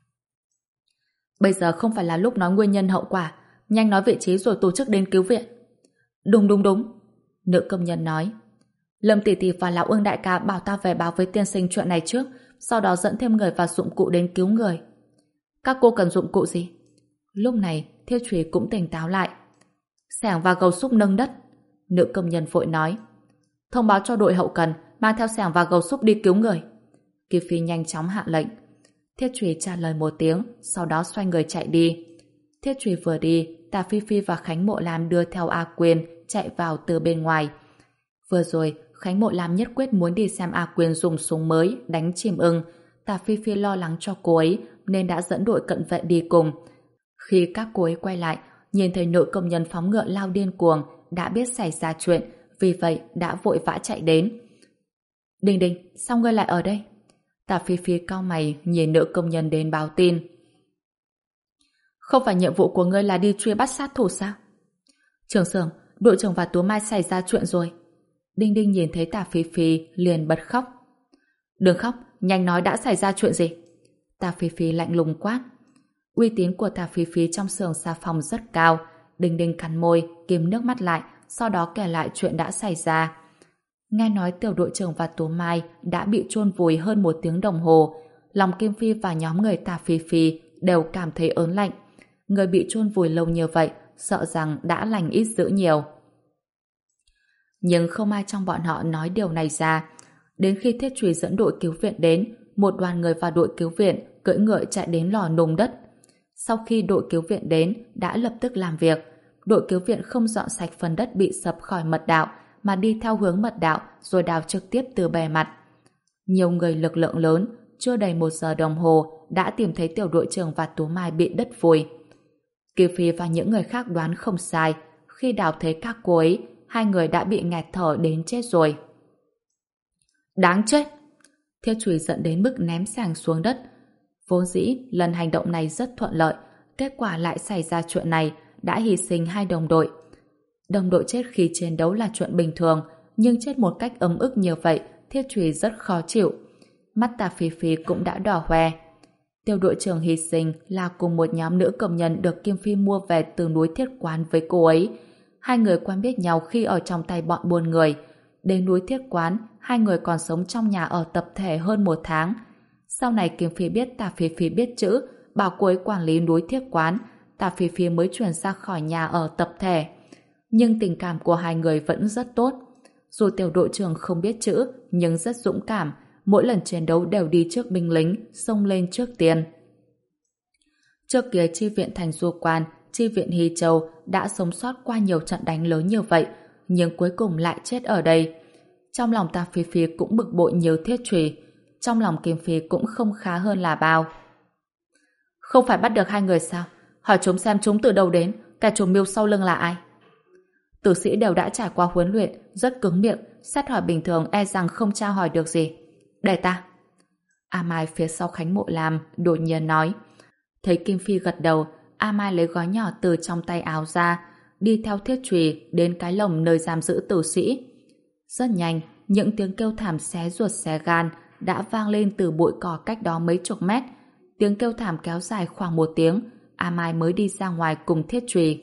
"Bây giờ không phải là lúc nói nguyên nhân hậu quả, nhanh nói vị trí rồi tổ chức đến cứu viện." "Đúng đúng đúng," nữ công nhân nói. "Lâm tỷ tỷ và Lão Ưng đại ca bảo ta về báo với tiên sinh chuyện này trước, sau đó dẫn thêm người và dụng cụ đến cứu người." "Các cô cần dụng cụ gì?" Lúc này, Thiết Trùy cũng tỉnh táo lại. "Xẻng và gầu xúc nâng đất," nữ công nhân vội nói. "Thông báo cho đội hậu cần mang theo xẻng và gầu xúc đi cứu người." Kim Phi nhanh chóng hạ lệnh. Thiết Trùy trả lời một tiếng, sau đó xoay người chạy đi. Thiết Trùy vừa đi, Tà Phi Phi và Khánh Mộ Lam đưa theo A Quyên, chạy vào từ bên ngoài. Vừa rồi, Khánh Mộ Lam nhất quyết muốn đi xem A Quyên dùng súng mới đánh chim ưng. Tả Phi Phi lo lắng cho cô ấy nên đã dẫn đội cận vệ đi cùng. Khi các cô ấy quay lại, nhìn thấy nữ công nhân phóng ngựa lao điên cuồng, đã biết xảy ra chuyện, vì vậy đã vội vã chạy đến. Đình Đình, sao ngươi lại ở đây? Tả Phi Phi cau mày nhìn nữ công nhân đến báo tin. Không phải nhiệm vụ của ngươi là đi truy bắt sát thủ sao? Trưởng xưởng, đội trưởng và Tú Mai xảy ra chuyện rồi. Đinh Đinh nhìn thấy Tả Phi Phi liền bật khóc. Đừng khóc, nhanh nói đã xảy ra chuyện gì? Tả Phi Phi lạnh lùng quát. Uy tín của Tả Phi Phi trong xưởng xà phòng rất cao. Đinh Đinh cắn môi, kìm nước mắt lại, sau đó kể lại chuyện đã xảy ra. Nghe nói tiểu đội trưởng và Tú Mai đã bị chôn vùi hơn một tiếng đồng hồ. Lòng Kim Phi và nhóm người Tả Phi Phi đều cảm thấy ớn lạnh. Người bị chôn vùi lâu như vậy, sợ rằng đã lành ít dữ nhiều. Nhưng không ai trong bọn họ nói điều này ra. Đến khi Thiết Trùy dẫn đội cứu viện đến, một đoàn người vào đội cứu viện cưỡi ngựa chạy đến lò nung đất. Sau khi đội cứu viện đến, đã lập tức làm việc. Đội cứu viện không dọn sạch phần đất bị sập khỏi mật đạo, mà đi theo hướng mật đạo rồi đào trực tiếp từ bề mặt. Nhiều người lực lượng lớn, chưa đầy một giờ đồng hồ đã tìm thấy tiểu đội trưởng và Tú Mai bị đất vùi. Kiều Phi và những người khác đoán không sai, khi đào thấy các cô ấy, hai người đã bị nghẹt thở đến chết rồi. Đáng chết! Thiết Trùy giận đến mức ném sàng xuống đất. Vốn dĩ, lần hành động này rất thuận lợi, kết quả lại xảy ra chuyện này, đã hy sinh hai đồng đội. Đồng đội chết khi chiến đấu là chuyện bình thường, nhưng chết một cách ấm ức như vậy, Thiết Trùy rất khó chịu. Mắt Tả Phi Phi cũng đã đỏ hoe. Tiểu đội trưởng hy sinh là cùng một nhóm nữ công nhân được Kim Phi mua về từ núi Thiết Quán với cô ấy. Hai người quen biết nhau khi ở trong tay bọn buôn người. Đến núi Thiết Quán, hai người còn sống trong nhà ở tập thể hơn một tháng. Sau này Kim Phi biết Tả Phi Phi biết chữ, bảo cô ấy quản lý núi Thiết Quán, Tả Phi Phi mới chuyển ra khỏi nhà ở tập thể. Nhưng tình cảm của hai người vẫn rất tốt. Dù tiểu đội trưởng không biết chữ, nhưng rất dũng cảm, mỗi lần chiến đấu đều đi trước binh lính, xông lên trước tiền. Trước kia chi viện Thành Du Quan, chi viện Hy Châu đã sống sót qua nhiều trận đánh lớn như vậy, nhưng cuối cùng lại chết ở đây. Trong lòng Tả Phi Phi cũng bực bội nhiều Thiết Trùy, trong lòng Kim Phi cũng không khá hơn là bao. Không phải bắt được hai người sao? Hỏi chúng xem chúng từ đâu đến, kẻ chủ mưu sau lưng là ai? Tử sĩ đều đã trải qua huấn luyện, rất cứng miệng, xét hỏi bình thường e rằng không tra hỏi được gì. Để ta. A Mai phía sau Khánh Mộ Lam đột nhiên nói. Thấy Kim Phi gật đầu, A Mai lấy gói nhỏ từ trong tay áo ra, đi theo Thiết Trùy đến cái lồng nơi giam giữ tử sĩ. Rất nhanh, những tiếng kêu thảm xé ruột xé gan đã vang lên từ bụi cỏ cách đó mấy chục mét. Tiếng kêu thảm kéo dài khoảng một tiếng, A Mai mới đi ra ngoài cùng Thiết Trùy.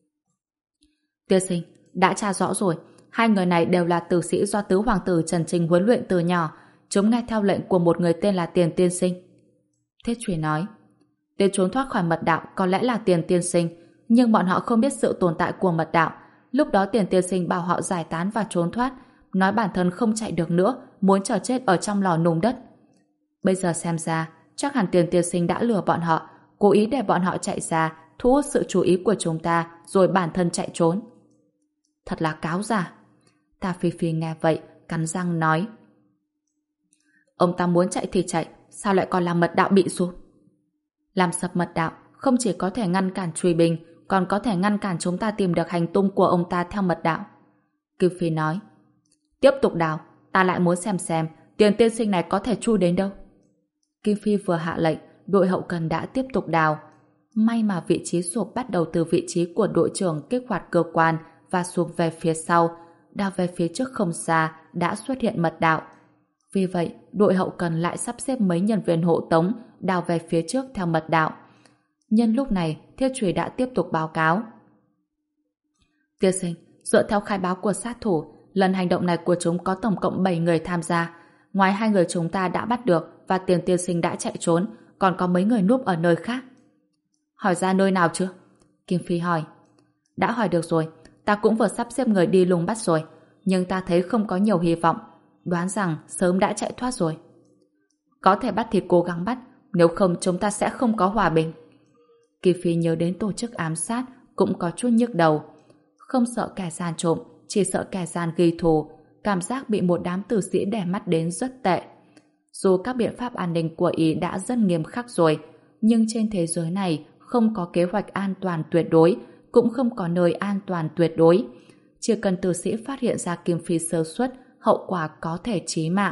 Tiên sinh, đã tra rõ rồi, hai người này đều là tử sĩ do tứ hoàng tử Trần Trình huấn luyện từ nhỏ, chúng nghe theo lệnh của một người tên là Tiền Tiên Sinh. Thiết Trùy nói, tên trốn thoát khỏi mật đạo có lẽ là Tiền Tiên Sinh, nhưng bọn họ không biết sự tồn tại của mật đạo. Lúc đó Tiền Tiên Sinh bảo họ giải tán và trốn thoát, nói bản thân không chạy được nữa, muốn chờ chết ở trong lò nung đất. Bây giờ xem ra, chắc hẳn Tiền Tiên Sinh đã lừa bọn họ, cố ý để bọn họ chạy ra, thu hút sự chú ý của chúng ta, rồi bản thân chạy trốn. Thật là cáo già. Tả Phi Phi nghe vậy, cắn răng nói. Ông ta muốn chạy thì chạy, sao lại còn làm mật đạo bị sụp? Làm sập mật đạo không chỉ có thể ngăn cản truy binh, còn có thể ngăn cản chúng ta tìm được hành tung của ông ta theo mật đạo. Kim Phi nói. Tiếp tục đào, ta lại muốn xem xem Tiền Tiên Sinh này có thể chui đến đâu. Kim Phi vừa hạ lệnh, đội hậu cần đã tiếp tục đào. May mà vị trí sụp bắt đầu từ vị trí của đội trưởng kích hoạt cơ quan và sụp về phía sau, đào về phía trước không xa đã xuất hiện mật đạo. Vì vậy, đội hậu cần lại sắp xếp mấy nhân viên hộ tống đào về phía trước theo mật đạo. Nhân lúc này, Thiết Trùy đã tiếp tục báo cáo. Tiên sinh, dựa theo khai báo của sát thủ, lần hành động này của chúng có tổng cộng bảy người tham gia. Ngoài hai người chúng ta đã bắt được và Tiền Tiên Sinh đã chạy trốn, còn có mấy người núp ở nơi khác. Hỏi ra nơi nào chưa? Kim Phi hỏi. Đã hỏi được rồi, ta cũng vừa sắp xếp người đi lùng bắt rồi, nhưng ta thấy không có nhiều hy vọng, đoán rằng sớm đã chạy thoát rồi. Có thể bắt thì cố gắng bắt, nếu không chúng ta sẽ không có hòa bình. Kim Phi nhớ đến tổ chức ám sát cũng có chút nhức đầu. Không sợ kẻ gian trộm, chỉ sợ kẻ gian ghi thù. Cảm giác bị một đám tử sĩ đè mắt đến rất tệ. Dù các biện pháp an ninh của Ý đã rất nghiêm khắc rồi, nhưng trên thế giới này không có kế hoạch an toàn tuyệt đối, cũng không có nơi an toàn tuyệt đối. Chỉ cần tử sĩ phát hiện ra Kim Phi sơ suất, hậu quả có thể chí mạng.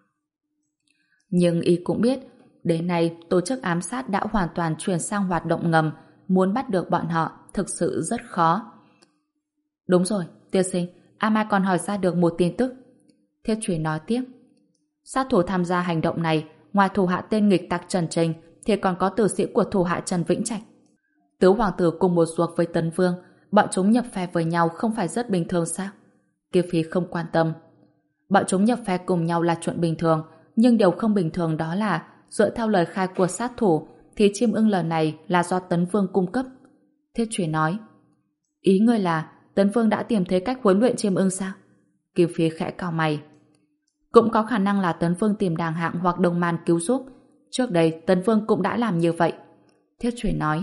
Nhưng Ý cũng biết, đến nay tổ chức ám sát đã hoàn toàn chuyển sang hoạt động ngầm, muốn bắt được bọn họ thực sự rất khó. Đúng rồi, tiên sinh, A Mai còn hỏi ra được một tin tức. Thiết Truy nói tiếp. Sát thủ tham gia hành động này, ngoài thủ hạ tên nghịch tặc Trần Trình, thì còn có tử sĩ của thủ hạ Trần Vĩnh Trạch. Tứ hoàng tử cùng một ruột với Tấn Vương, bọn chúng nhập phe với nhau không phải rất bình thường sao? Kiều Phi không quan tâm. Bọn chúng nhập phe cùng nhau là chuyện bình thường, nhưng điều không bình thường đó là, dựa theo lời khai của sát thủ, thì chim ưng lần này là do Tấn Vương cung cấp. Thiết Truy nói. Ý ngươi là Tấn Vương đã tìm thấy cách huấn luyện chim ưng sao? Kiều Phi khẽ cau mày. Cũng có khả năng là Tấn Vương tìm đàng hạng hoặc đồng man cứu giúp. Trước đây Tấn Vương cũng đã làm như vậy. Thiết Truy nói.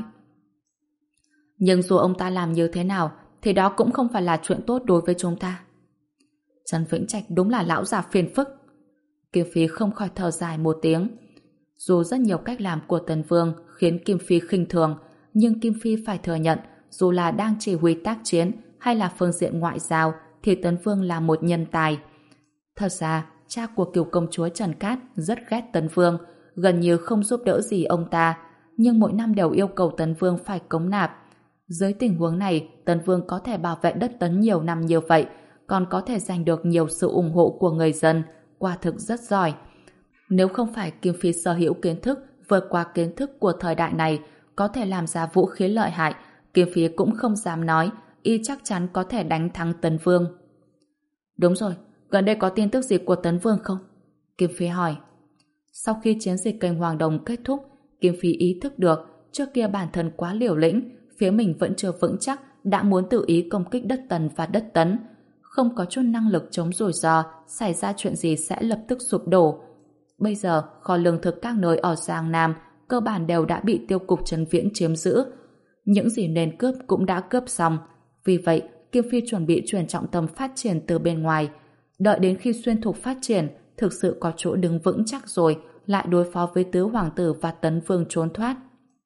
Nhưng dù ông ta làm như thế nào thì đó cũng không phải là chuyện tốt đối với chúng ta. Trần Vĩnh Trạch đúng là lão già phiền phức. Kim Phi không khỏi thở dài một tiếng. Dù rất nhiều cách làm của Tấn Vương khiến Kim Phi khinh thường, nhưng Kim Phi phải thừa nhận dù là đang chỉ huy tác chiến hay là phương diện ngoại giao thì Tấn Vương là một nhân tài. Thật ra, cha của cửu công chúa Trần Cát rất ghét Tấn Vương, gần như không giúp đỡ gì ông ta, nhưng mỗi năm đều yêu cầu Tấn Vương phải cống nạp. Dưới tình huống này, Tấn Vương có thể bảo vệ đất Tấn nhiều năm như vậy, còn có thể giành được nhiều sự ủng hộ của người dân, quả thực rất giỏi. Nếu không phải Kim Phi sở hữu kiến thức vượt qua kiến thức của thời đại này, có thể làm ra vũ khí lợi hại, Kim Phi cũng không dám nói y chắc chắn có thể đánh thắng Tấn Vương. Đúng rồi, gần đây có tin tức gì của Tấn Vương không? Kim Phi hỏi. Sau khi chiến dịch kênh Hoàng Đồng kết thúc, Kim Phi ý thức được trước kia bản thân quá liều lĩnh, phía mình vẫn chưa vững chắc, đã muốn tự ý công kích đất Tần và đất Tấn. Không có chút năng lực chống rủi ro, xảy ra chuyện gì sẽ lập tức sụp đổ. Bây giờ, kho lương thực các nơi ở Giang Nam cơ bản đều đã bị tiêu cục Trần Viễn chiếm giữ. Những gì nên cướp cũng đã cướp xong. Vì vậy, Kim Phi chuẩn bị chuyển trọng tâm phát triển từ bên ngoài. Đợi đến khi xuyên thục phát triển, thực sự có chỗ đứng vững chắc rồi, lại đối phó với tứ hoàng tử và Tấn Vương trốn thoát.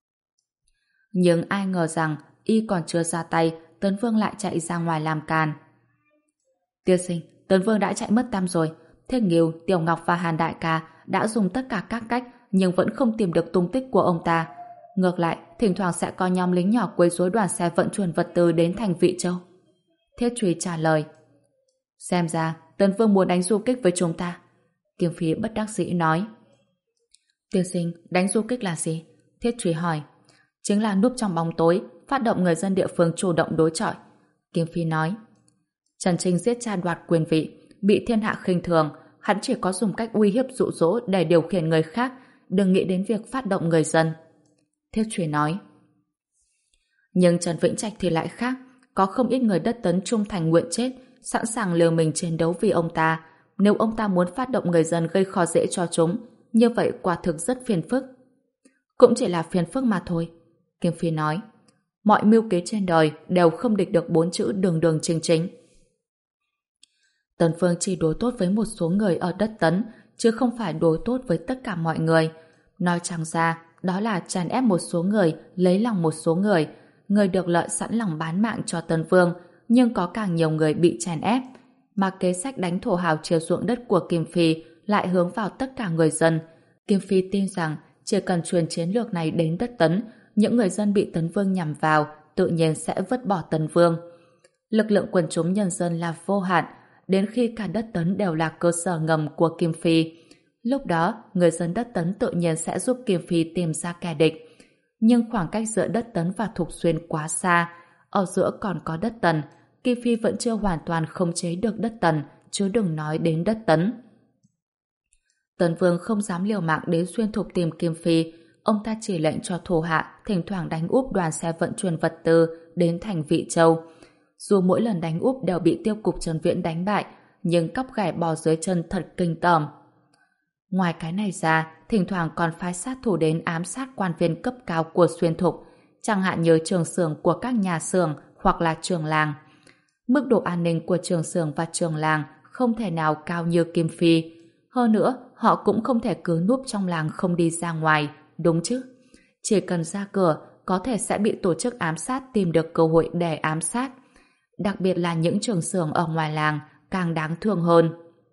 Nhưng ai ngờ rằng y còn chưa ra tay, Tấn Vương lại chạy ra ngoài làm càn. Tiên sinh, Tấn Vương đã chạy mất tăm rồi. Thiết Nghiêu, Tiểu Ngọc và Hàn Đại Ca đã dùng tất cả các cách nhưng vẫn không tìm được tung tích của ông ta. Ngược lại, thỉnh thoảng sẽ có nhóm lính nhỏ quấy rối đoàn xe vận chuyển vật tư đến thành Vị Châu. Thiết Truy trả lời. Xem ra, Tấn Vương muốn đánh du kích với chúng ta. Kim Phi bất đắc dĩ nói. Tiên sinh, đánh du kích là gì? Thiết Truy hỏi. Chính là núp trong bóng tối, phát động người dân địa phương chủ động đối chọi. Kim Phi nói. Trần Trinh giết cha đoạt quyền vị, bị thiên hạ khinh thường, hắn chỉ có dùng cách uy hiếp dụ dỗ để điều khiển người khác, đừng nghĩ đến việc phát động người dân. Thiết Truy nói. Nhưng Trần Vĩnh Trạch thì lại khác, có không ít người đất Tấn trung thành nguyện chết, sẵn sàng liều mình chiến đấu vì ông ta. Nếu ông ta muốn phát động người dân gây khó dễ cho chúng, như vậy quả thực rất phiền phức. Cũng chỉ là phiền phức mà thôi. Kim Phi nói. Mọi mưu kế trên đời đều không địch được bốn chữ đường đường chính chính. Tấn Vương chỉ đối tốt với một số người ở đất Tấn, chứ không phải đối tốt với tất cả mọi người. Nói chẳng ra, đó là tràn ép một số người, lấy lòng một số người. Người được lợi sẵn lòng bán mạng cho Tấn Vương, nhưng có càng nhiều người bị chèn ép. Mà kế sách đánh thổ hào chia ruộng đất của Kim Phi lại hướng vào tất cả người dân. Kim Phi tin rằng chỉ cần truyền chiến lược này đến đất Tấn, những người dân bị Tấn Vương nhằm vào tự nhiên sẽ vứt bỏ Tấn Vương. Lực lượng quần chúng nhân dân là vô hạn, đến khi cả đất Tấn đều là cơ sở ngầm của Kim Phi. Lúc đó, người dân đất Tấn tự nhiên sẽ giúp Kim Phi tìm ra kẻ địch. Nhưng khoảng cách giữa đất Tấn và Thục Xuyên quá xa, ở giữa còn có đất Tần, Kim Phi vẫn chưa hoàn toàn khống chế được đất Tần, chứ đừng nói đến đất Tấn. Tấn Vương không dám liều mạng đến xuyên thục tìm Kim Phi, ông ta chỉ lệnh cho thủ hạ thỉnh thoảng đánh úp đoàn xe vận chuyển vật tư đến thành Vị Châu. Dù mỗi lần đánh úp đều bị tiêu cục Trần Viễn đánh bại, nhưng cóc ghẻ bò dưới chân thật kinh tởm. Ngoài cái này ra, thỉnh thoảng còn phái sát thủ đến ám sát quan viên cấp cao của xuyên thục, chẳng hạn như trường xưởng của các nhà xưởng hoặc là trường làng. Mức độ an ninh của trường xưởng và trường làng không thể nào cao như Kim Phi. Hơn nữa, họ cũng không thể cứ núp trong làng không đi ra ngoài, đúng chứ? Chỉ cần ra cửa, có thể sẽ bị tổ chức ám sát tìm được cơ hội để ám sát. Đặc biệt là những trường xưởng ở ngoài làng càng đáng thương hơn.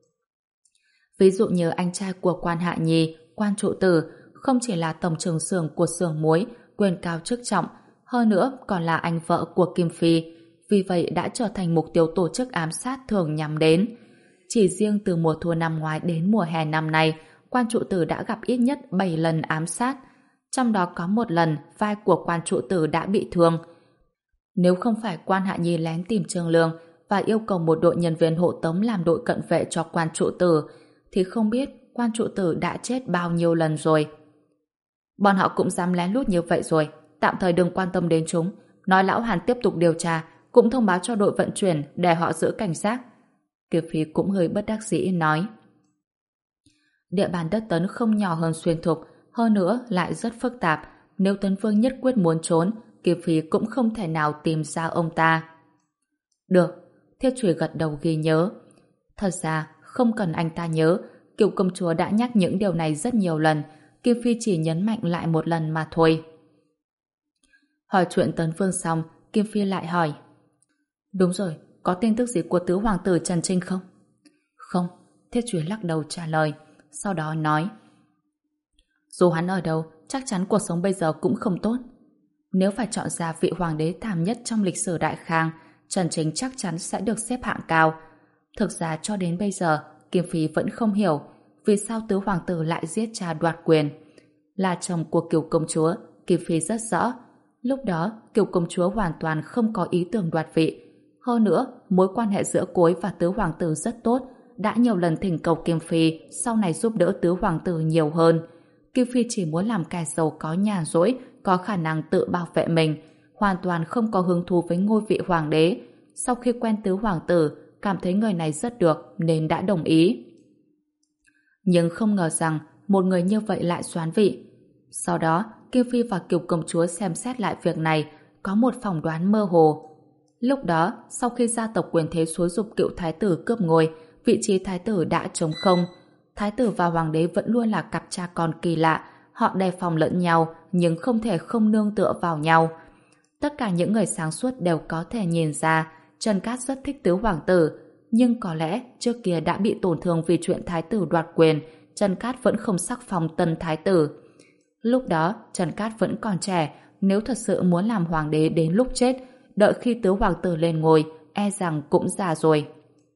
Ví dụ như anh trai của quan Hạ Nhi, quan trụ tử, không chỉ là tổng trưởng xưởng của xưởng muối, quyền cao chức trọng, hơn nữa còn là anh vợ của Kim Phi, vì vậy đã trở thành mục tiêu tổ chức ám sát thường nhắm đến. Chỉ riêng từ mùa thu năm ngoái đến mùa hè năm nay, quan trụ tử đã gặp ít nhất bảy lần ám sát, trong đó có một lần vai của quan trụ tử đã bị thương. Nếu không phải quan Hạ Nhi lén tìm Trương Lương và yêu cầu một đội nhân viên hộ tống làm đội cận vệ cho quan trụ tử, thì không biết quan trụ tử đã chết bao nhiêu lần rồi. Bọn họ cũng dám lén lút như vậy rồi, tạm thời đừng quan tâm đến chúng, nói lão Hàn tiếp tục điều tra, cũng thông báo cho đội vận chuyển để họ giữ cảnh giác. Kiều Phi cũng hơi bất đắc dĩ nói. Địa bàn đất Tấn không nhỏ hơn Xuyên Thục, hơn nữa lại rất phức tạp, nếu Tấn Vương nhất quyết muốn trốn, Kiều Phi cũng không thể nào tìm ra ông ta. Được, Thiết Chùy gật đầu ghi nhớ. Thật ra, không cần anh ta nhớ, Kiều công chúa đã nhắc những điều này rất nhiều lần, Kiều Phi chỉ nhấn mạnh lại một lần mà thôi. Hỏi chuyện Tấn Vương xong, Kiều Phi lại hỏi. Đúng rồi, có tin tức gì của tứ hoàng tử Trần Trinh không? Không, Thiết Chùy lắc đầu trả lời, sau đó nói. Dù hắn ở đâu, chắc chắn cuộc sống bây giờ cũng không tốt. Nếu phải chọn ra vị hoàng đế thảm nhất trong lịch sử Đại Khang, Trần Chính chắc chắn sẽ được xếp hạng cao. Thực ra cho đến bây giờ, Kim Phi vẫn không hiểu vì sao tứ hoàng tử lại giết cha đoạt quyền. Là chồng của Kiều công chúa, Kim Phi rất rõ. Lúc đó, Kiều công chúa hoàn toàn không có ý tưởng đoạt vị. Hơn nữa, mối quan hệ giữa cô ấy và tứ hoàng tử rất tốt, đã nhiều lần thỉnh cầu Kim Phi sau này giúp đỡ tứ hoàng tử nhiều hơn. Kim Phi chỉ muốn làm kẻ giàu có nhàn rỗi, có khả năng tự bảo vệ mình, hoàn toàn không có hứng thú với ngôi vị hoàng đế. Sau khi quen tứ hoàng tử, cảm thấy người này rất được nên đã đồng ý. Nhưng không ngờ rằng một người như vậy lại soán vị. Sau đó, Kim Phi và Kiều công chúa xem xét lại việc này, có một phỏng đoán mơ hồ. Lúc đó, sau khi gia tộc quyền thế xúi giục cựu thái tử cướp ngôi, vị trí thái tử đã trống không. Thái tử và hoàng đế vẫn luôn là cặp cha con kỳ lạ, họ đề phòng lẫn nhau nhưng không thể không nương tựa vào nhau. Tất cả những người sáng suốt đều có thể nhìn ra Trần Cát rất thích tứ hoàng tử, nhưng có lẽ trước kia đã bị tổn thương vì chuyện thái tử đoạt quyền, Trần Cát vẫn không sắc phong tân thái tử. Lúc đó, Trần Cát vẫn còn trẻ, nếu thật sự muốn làm hoàng đế đến lúc chết, đợi khi tứ hoàng tử lên ngôi, e rằng cũng già rồi.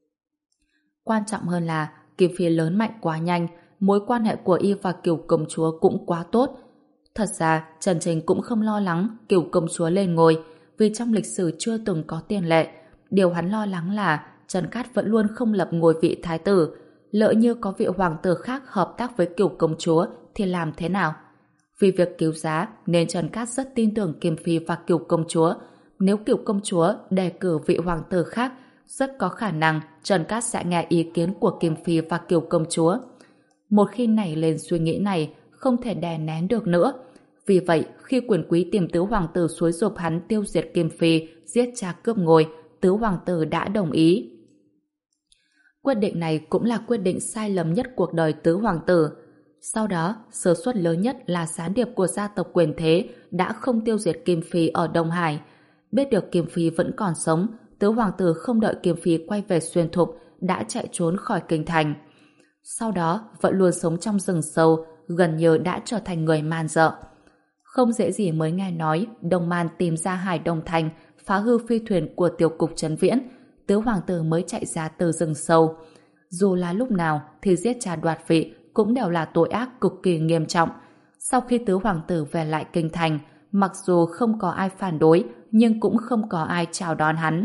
Quan trọng hơn là Kim Phi lớn mạnh quá nhanh, mối quan hệ của y và Kiều công chúa cũng quá tốt. Thật ra, Trần Trình cũng không lo lắng Kiều công chúa lên ngôi, vì trong lịch sử chưa từng có tiền lệ. Điều hắn lo lắng là Trần Cát vẫn luôn không lập ngôi vị thái tử. Lỡ như có vị hoàng tử khác hợp tác với Kiều công chúa thì làm thế nào? Vì việc cứu giá nên Trần Cát rất tin tưởng Kim Phi và Kiều công chúa. Nếu Kiều công chúa đề cử vị hoàng tử khác, rất có khả năng Trần Cát sẽ nghe ý kiến của Kim Phi và Kiều công chúa. Một khi nảy lên suy nghĩ này, không thể đè nén được nữa. Vì vậy, khi quyền quý tìm tứ hoàng tử xúi giục hắn tiêu diệt Kim Phi, giết cha cướp ngôi, tứ hoàng tử đã đồng ý. Quyết định này cũng là quyết định sai lầm nhất cuộc đời tứ hoàng tử. Sau đó, sơ suất lớn nhất là gián điệp của gia tộc quyền thế đã không tiêu diệt Kim Phi ở Đông Hải. Biết được Kim Phi vẫn còn sống, tứ hoàng tử không đợi Kim Phi quay về Xuyên Thục đã chạy trốn khỏi kinh thành. Sau đó, vẫn luôn sống trong rừng sâu, gần như đã trở thành người man dợ. Không dễ gì mới nghe nói Đông Man tìm ra Hải Đông Thành, phá hư phi thuyền của tiểu cục Trấn Viễn, tứ hoàng tử mới chạy ra từ rừng sâu. Dù là lúc nào thì giết cha đoạt vị cũng đều là tội ác cực kỳ nghiêm trọng. Sau khi tứ hoàng tử về lại kinh thành, mặc dù không có ai phản đối, nhưng cũng không có ai chào đón hắn.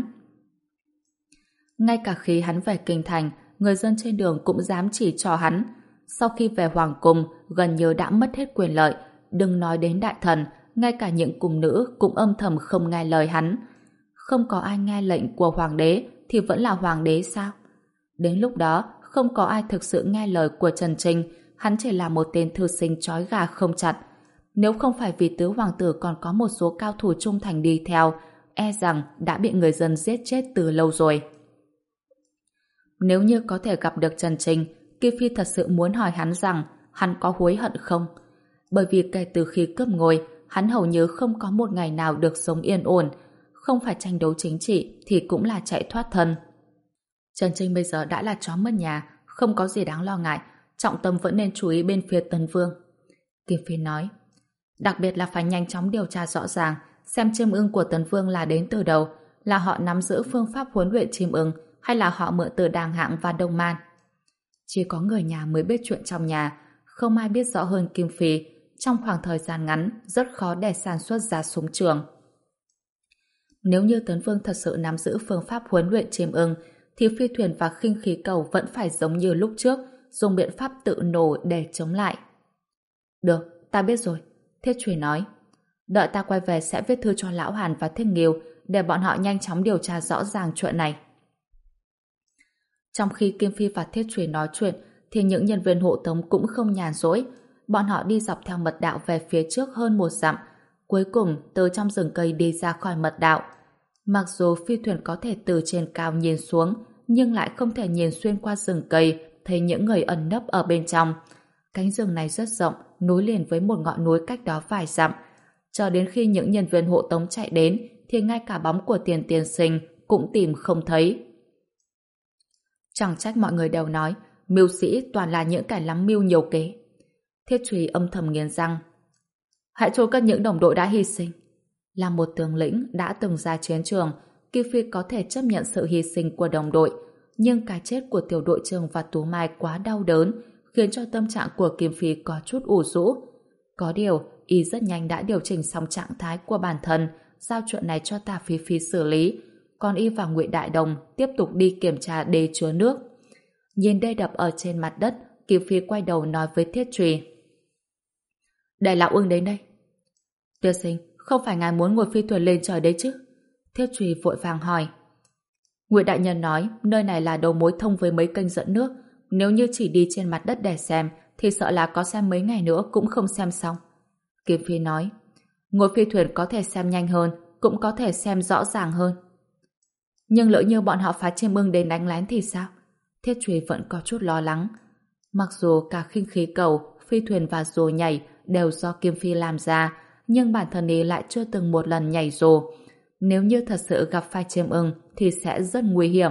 Ngay cả khi hắn về kinh thành, người dân trên đường cũng dám chỉ trỏ hắn. Sau khi về hoàng cung, gần như đã mất hết quyền lợi, đừng nói đến đại thần, ngay cả những cung nữ cũng âm thầm không nghe lời hắn. Không có ai nghe lệnh của hoàng đế thì vẫn là hoàng đế sao? Đến lúc đó, không có ai thực sự nghe lời của Trần Trinh, hắn chỉ là một tên thư sinh trói gà không chặt. Nếu không phải vì tứ hoàng tử còn có một số cao thủ trung thành đi theo, e rằng đã bị người dân giết chết từ lâu rồi. Nếu như có thể gặp được Trần Trình, Kim Phi thật sự muốn hỏi hắn rằng hắn có hối hận không? Bởi vì kể từ khi cướp ngôi, hắn hầu như không có một ngày nào được sống yên ổn, không phải tranh đấu chính trị thì cũng là chạy thoát thân. Trần Trình bây giờ đã là chó mất nhà, không có gì đáng lo ngại, trọng tâm vẫn nên chú ý bên phía Tấn Vương. Kim Phi nói, đặc biệt là phải nhanh chóng điều tra rõ ràng, xem chim ưng của Tấn Vương là đến từ đâu, là họ nắm giữ phương pháp huấn luyện chim ưng hay là họ mượn từ Đàng Hạng và Đông Man. Chỉ có người nhà mới biết chuyện trong nhà, không ai biết rõ hơn Kim Phi. Trong khoảng thời gian ngắn, rất khó để sản xuất ra súng trường. Nếu như Tấn Vương thật sự nắm giữ phương pháp huấn luyện chim ưng, thì phi thuyền và khinh khí cầu vẫn phải giống như lúc trước, dùng biện pháp tự nổ để chống lại. Được, ta biết rồi, Thiết Truy nói. Đợi ta quay về sẽ viết thư cho Lão Hàn và Thiết Nghiêu để bọn họ nhanh chóng điều tra rõ ràng chuyện này. Trong khi Kim Phi và Thiết Truy nói chuyện, thì những nhân viên hộ tống cũng không nhàn rỗi. Bọn họ đi dọc theo mật đạo về phía trước hơn một dặm, cuối cùng từ trong rừng cây đi ra khỏi mật đạo. Mặc dù phi thuyền có thể từ trên cao nhìn xuống, nhưng lại không thể nhìn xuyên qua rừng cây thấy những người ẩn nấp ở bên trong. Cánh rừng này rất rộng, nối liền với một ngọn núi cách đó vài dặm. Cho đến khi những nhân viên hộ tống chạy đến, thì ngay cả bóng của Tiền Tiên Sinh cũng tìm không thấy. Chẳng trách mọi người đều nói, mưu sĩ toàn là những kẻ lắm mưu nhiều kế. Thiết Truy âm thầm nghiến răng. Hãy chôn cất những đồng đội đã hy sinh. Là một tướng lĩnh đã từng ra chiến trường, Kim Phi có thể chấp nhận sự hy sinh của đồng đội, nhưng cái chết của tiểu đội trưởng và Tú Mai quá đau đớn, khiến cho tâm trạng của Kim Phi có chút ủ rũ. Có điều, y rất nhanh đã điều chỉnh xong trạng thái của bản thân, giao chuyện này cho Tả Phi Phi xử lý, còn y và Ngụy Đại Đồng tiếp tục đi kiểm tra đê chứa nước. Nhìn đê đập ở trên mặt đất, Kim Phi quay đầu nói với Thiết Truy. Để Lão Ưng đến đây. Tiên sinh, không phải ngài muốn ngồi phi thuyền lên trời đấy chứ? Thiết Truy vội vàng hỏi. Ngụy đại nhân nói nơi này là đầu mối thông với mấy kênh dẫn nước, nếu như chỉ đi trên mặt đất để xem thì sợ là có xem mấy ngày nữa cũng không xem xong. Kim Phi nói, ngồi phi thuyền có thể xem nhanh hơn, cũng có thể xem rõ ràng hơn. Nhưng lỡ như bọn họ phá chim ưng đến đánh lén thì sao? Thiết Truy vẫn có chút lo lắng. Mặc dù cả khinh khí cầu, phi thuyền và rồ nhảy đều do Kim Phi làm ra, nhưng bản thân y lại chưa từng một lần nhảy rồ. Nếu như thật sự gặp phải chim ưng thì sẽ rất nguy hiểm.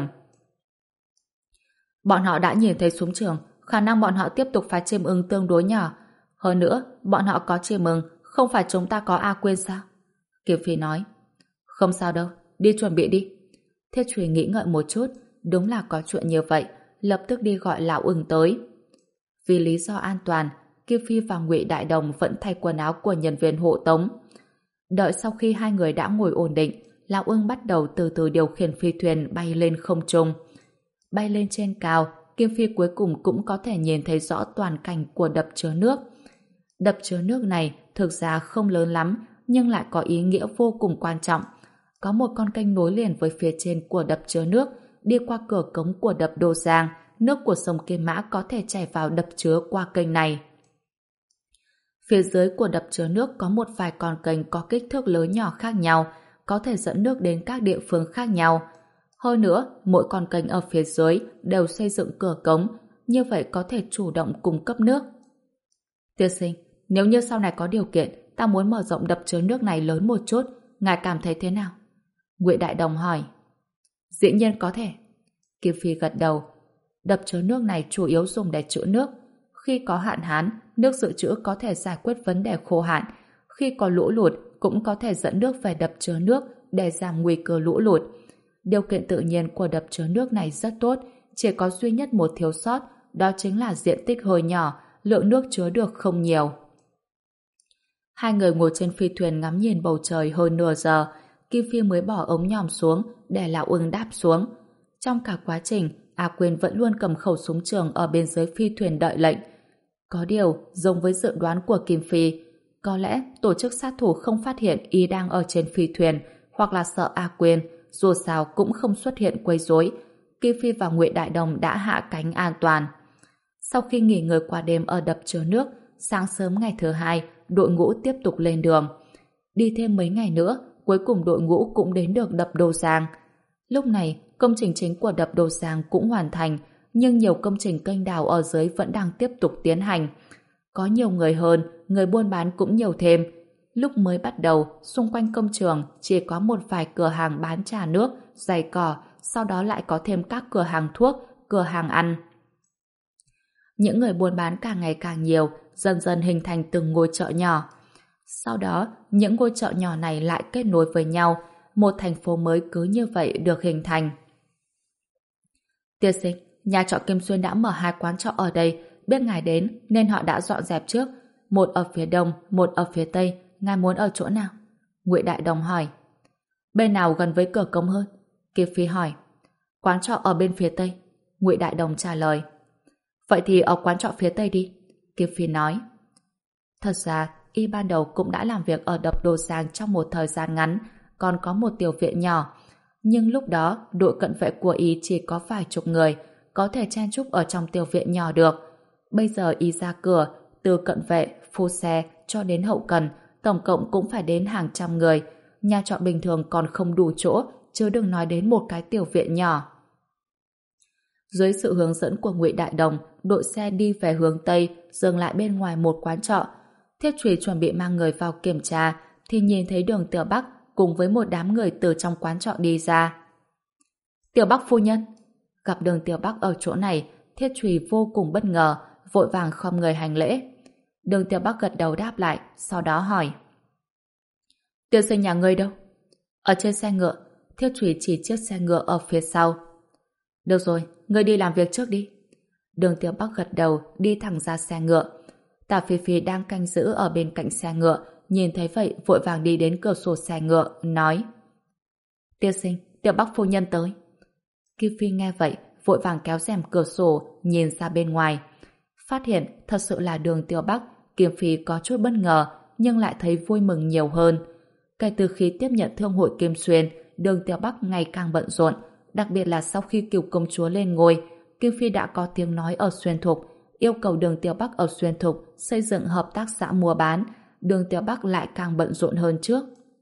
Bọn họ đã nhìn thấy súng trường, khả năng bọn họ tiếp tục phá chim ưng tương đối nhỏ. Hơn nữa, bọn họ có chim ưng, không phải chúng ta có A Quyên sao? Kim Phi nói. Không sao đâu, đi chuẩn bị đi. Thiết Truy nghĩ ngợi một chút, đúng là có chuyện như vậy, lập tức đi gọi Lão Ưng tới. Vì lý do an toàn, Kim Phi và Ngụy Đại Đồng vẫn thay quần áo của nhân viên hộ tống. Đợi sau khi hai người đã ngồi ổn định, Lão Ưng bắt đầu từ từ điều khiển phi thuyền bay lên không trung. Bay lên trên cao, Kim Phi cuối cùng cũng có thể nhìn thấy rõ toàn cảnh của đập chứa nước. Đập chứa nước này thực ra không lớn lắm, nhưng lại có ý nghĩa vô cùng quan trọng. Có một con kênh nối liền với phía trên của đập chứa nước, đi qua cửa cống của đập Đô Giang, nước của sông Kim Mã có thể chảy vào đập chứa qua kênh này. Phía dưới của đập chứa nước có một vài con kênh có kích thước lớn nhỏ khác nhau, có thể dẫn nước đến các địa phương khác nhau. Hơn nữa, mỗi con kênh ở phía dưới đều xây dựng cửa cống, như vậy có thể chủ động cung cấp nước. Tiên sinh, nếu như sau này có điều kiện, ta muốn mở rộng đập chứa nước này lớn một chút, ngài cảm thấy thế nào? Ngụy Đại Đồng hỏi. Dĩ nhiên có thể. Kim Phi gật đầu. Đập chứa nước này chủ yếu dùng để trữ nước. Khi có hạn hán, nước dự trữ có thể giải quyết vấn đề khô hạn. Khi có lũ lụt, cũng có thể dẫn nước về đập chứa nước để giảm nguy cơ lũ lụt. Điều kiện tự nhiên của đập chứa nước này rất tốt, chỉ có duy nhất một thiếu sót, đó chính là diện tích hơi nhỏ, lượng nước chứa được không nhiều. Hai người ngồi trên phi thuyền ngắm nhìn bầu trời hơn nửa giờ, Kim Phi mới bỏ ống nhòm xuống để Lão Ưng đáp xuống. Trong cả quá trình, A Quyên vẫn luôn cầm khẩu súng trường ở bên dưới phi thuyền đợi lệnh. Có điều, giống với dự đoán của Kim Phi, có lẽ tổ chức sát thủ không phát hiện y đang ở trên phi thuyền, hoặc là sợ A Quyên, dù sao cũng không xuất hiện quấy rối. Kim Phi và Ngụy Đại Đồng đã hạ cánh an toàn. Sau khi nghỉ ngơi qua đêm ở đập chứa nước, sáng sớm ngày thứ hai, đội ngũ tiếp tục lên đường. Đi thêm mấy ngày nữa, cuối cùng đội ngũ cũng đến được đập Đồ Giang. Lúc này, công trình chính của đập Đồ Giang cũng hoàn thành, nhưng nhiều công trình kênh đào ở dưới vẫn đang tiếp tục tiến hành. Có nhiều người hơn, người buôn bán cũng nhiều thêm. Lúc mới bắt đầu, xung quanh công trường chỉ có một vài cửa hàng bán trà nước, giày cỏ, sau đó lại có thêm các cửa hàng thuốc, cửa hàng ăn. Những người buôn bán càng ngày càng nhiều, dần dần hình thành từng ngôi chợ nhỏ. Sau đó, những ngôi chợ nhỏ này lại kết nối với nhau, một thành phố mới cứ như vậy được hình thành. Tiên sinh, nhà trọ Kim Xuyên đã mở hai quán trọ ở đây, biết ngài đến nên họ đã dọn dẹp trước, một ở phía đông, một ở phía tây, ngài muốn ở chỗ nào? Ngụy Đại Đồng hỏi. Bên nào gần với cửa công hơn? Kiều Phi hỏi. Quán trọ ở bên phía tây, Ngụy Đại Đồng trả lời. Vậy thì ở quán trọ phía tây đi, Kiều Phi nói. Thật ra, y ban đầu cũng đã làm việc ở đập Đồ Giang trong một thời gian ngắn, còn có một tiểu viện nhỏ. Nhưng lúc đó, đội cận vệ của y chỉ có vài chục người, có thể chen chúc ở trong tiểu viện nhỏ được. Bây giờ y ra cửa, từ cận vệ, phu xe cho đến hậu cần, tổng cộng cũng phải đến hàng trăm người. Nhà trọ bình thường còn không đủ chỗ, chứ đừng nói đến một cái tiểu viện nhỏ. Dưới sự hướng dẫn của Ngụy Đại Đồng, đội xe đi về hướng Tây, dừng lại bên ngoài một quán trọ. Thiết Trùy chuẩn bị mang người vào kiểm tra, thì nhìn thấy Đường Tiểu Bắc cùng với một đám người từ trong quán trọ đi ra. Tiểu Bắc phu nhân. Gặp Đường Tiểu Bắc ở chỗ này, Thiết Trùy vô cùng bất ngờ, vội vàng khom người hành lễ. Đường Tiểu Bắc gật đầu đáp lại, sau đó hỏi. Tiên sinh nhà ngươi đâu? Ở trên xe ngựa. Thiết Trùy chỉ chiếc xe ngựa ở phía sau. Được rồi, ngươi đi làm việc trước đi. Đường Tiểu Bắc gật đầu, đi thẳng ra xe ngựa. Tả Phi Phi đang canh giữ ở bên cạnh xe ngựa, nhìn thấy vậy vội vàng đi đến cửa sổ xe ngựa, nói. Tiên sinh, Tiểu Bắc phu nhân tới. Kim Phi nghe vậy, vội vàng kéo rèm cửa sổ, nhìn ra bên ngoài. Phát hiện thật sự là Đường Tiểu Bắc, Kim Phi có chút bất ngờ, nhưng lại thấy vui mừng nhiều hơn. Kể từ khi tiếp nhận thương hội Kim Xuyên, Đường Tiểu Bắc ngày càng bận rộn, đặc biệt là sau khi Kiều công chúa lên ngôi, Kim Phi đã có tiếng nói ở Xuyên Thục, yêu cầu Đường Tiểu Bắc ở Xuyên Thục xây dựng hợp tác xã mua bán. Đường Tiểu Bắc lại càng bận rộn hơn trước.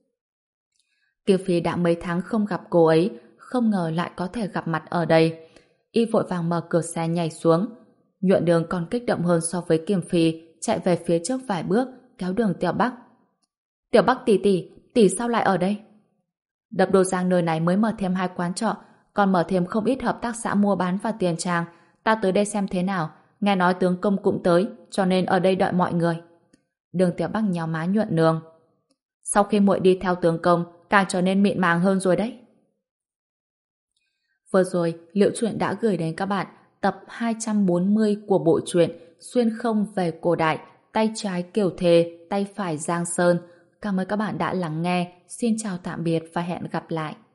Kiều Phi đã mấy tháng không gặp cô ấy, không ngờ lại có thể gặp mặt ở đây. Y vội vàng mở cửa xe nhảy xuống. Nhuận Đường còn kích động hơn so với Kim Phi, chạy về phía trước vài bước, kéo Đường Tiểu Bắc. Tiểu Bắc tỷ tỷ, tỷ sao lại ở đây? Đập Đồ Giang nơi này mới mở thêm hai quán trọ, còn mở thêm không ít hợp tác xã mua bán và tiền trang. Ta tới đây xem thế nào, nghe nói tướng công cũng tới, cho nên ở đây đợi mọi người. Đường Tiểu Bắc nhéo má Nhuận Nương. Sau khi muội đi theo tướng công, càng trở nên mịn màng hơn rồi đấy. Vừa rồi, Liễu Chuyện đã gửi đến các bạn tập hai trăm bốn mươi của bộ truyện Xuyên không về cổ đại, tay trái Kiều Thề, tay phải Giang Sơn. Cảm ơn các bạn đã lắng nghe. Xin chào tạm biệt và hẹn gặp lại.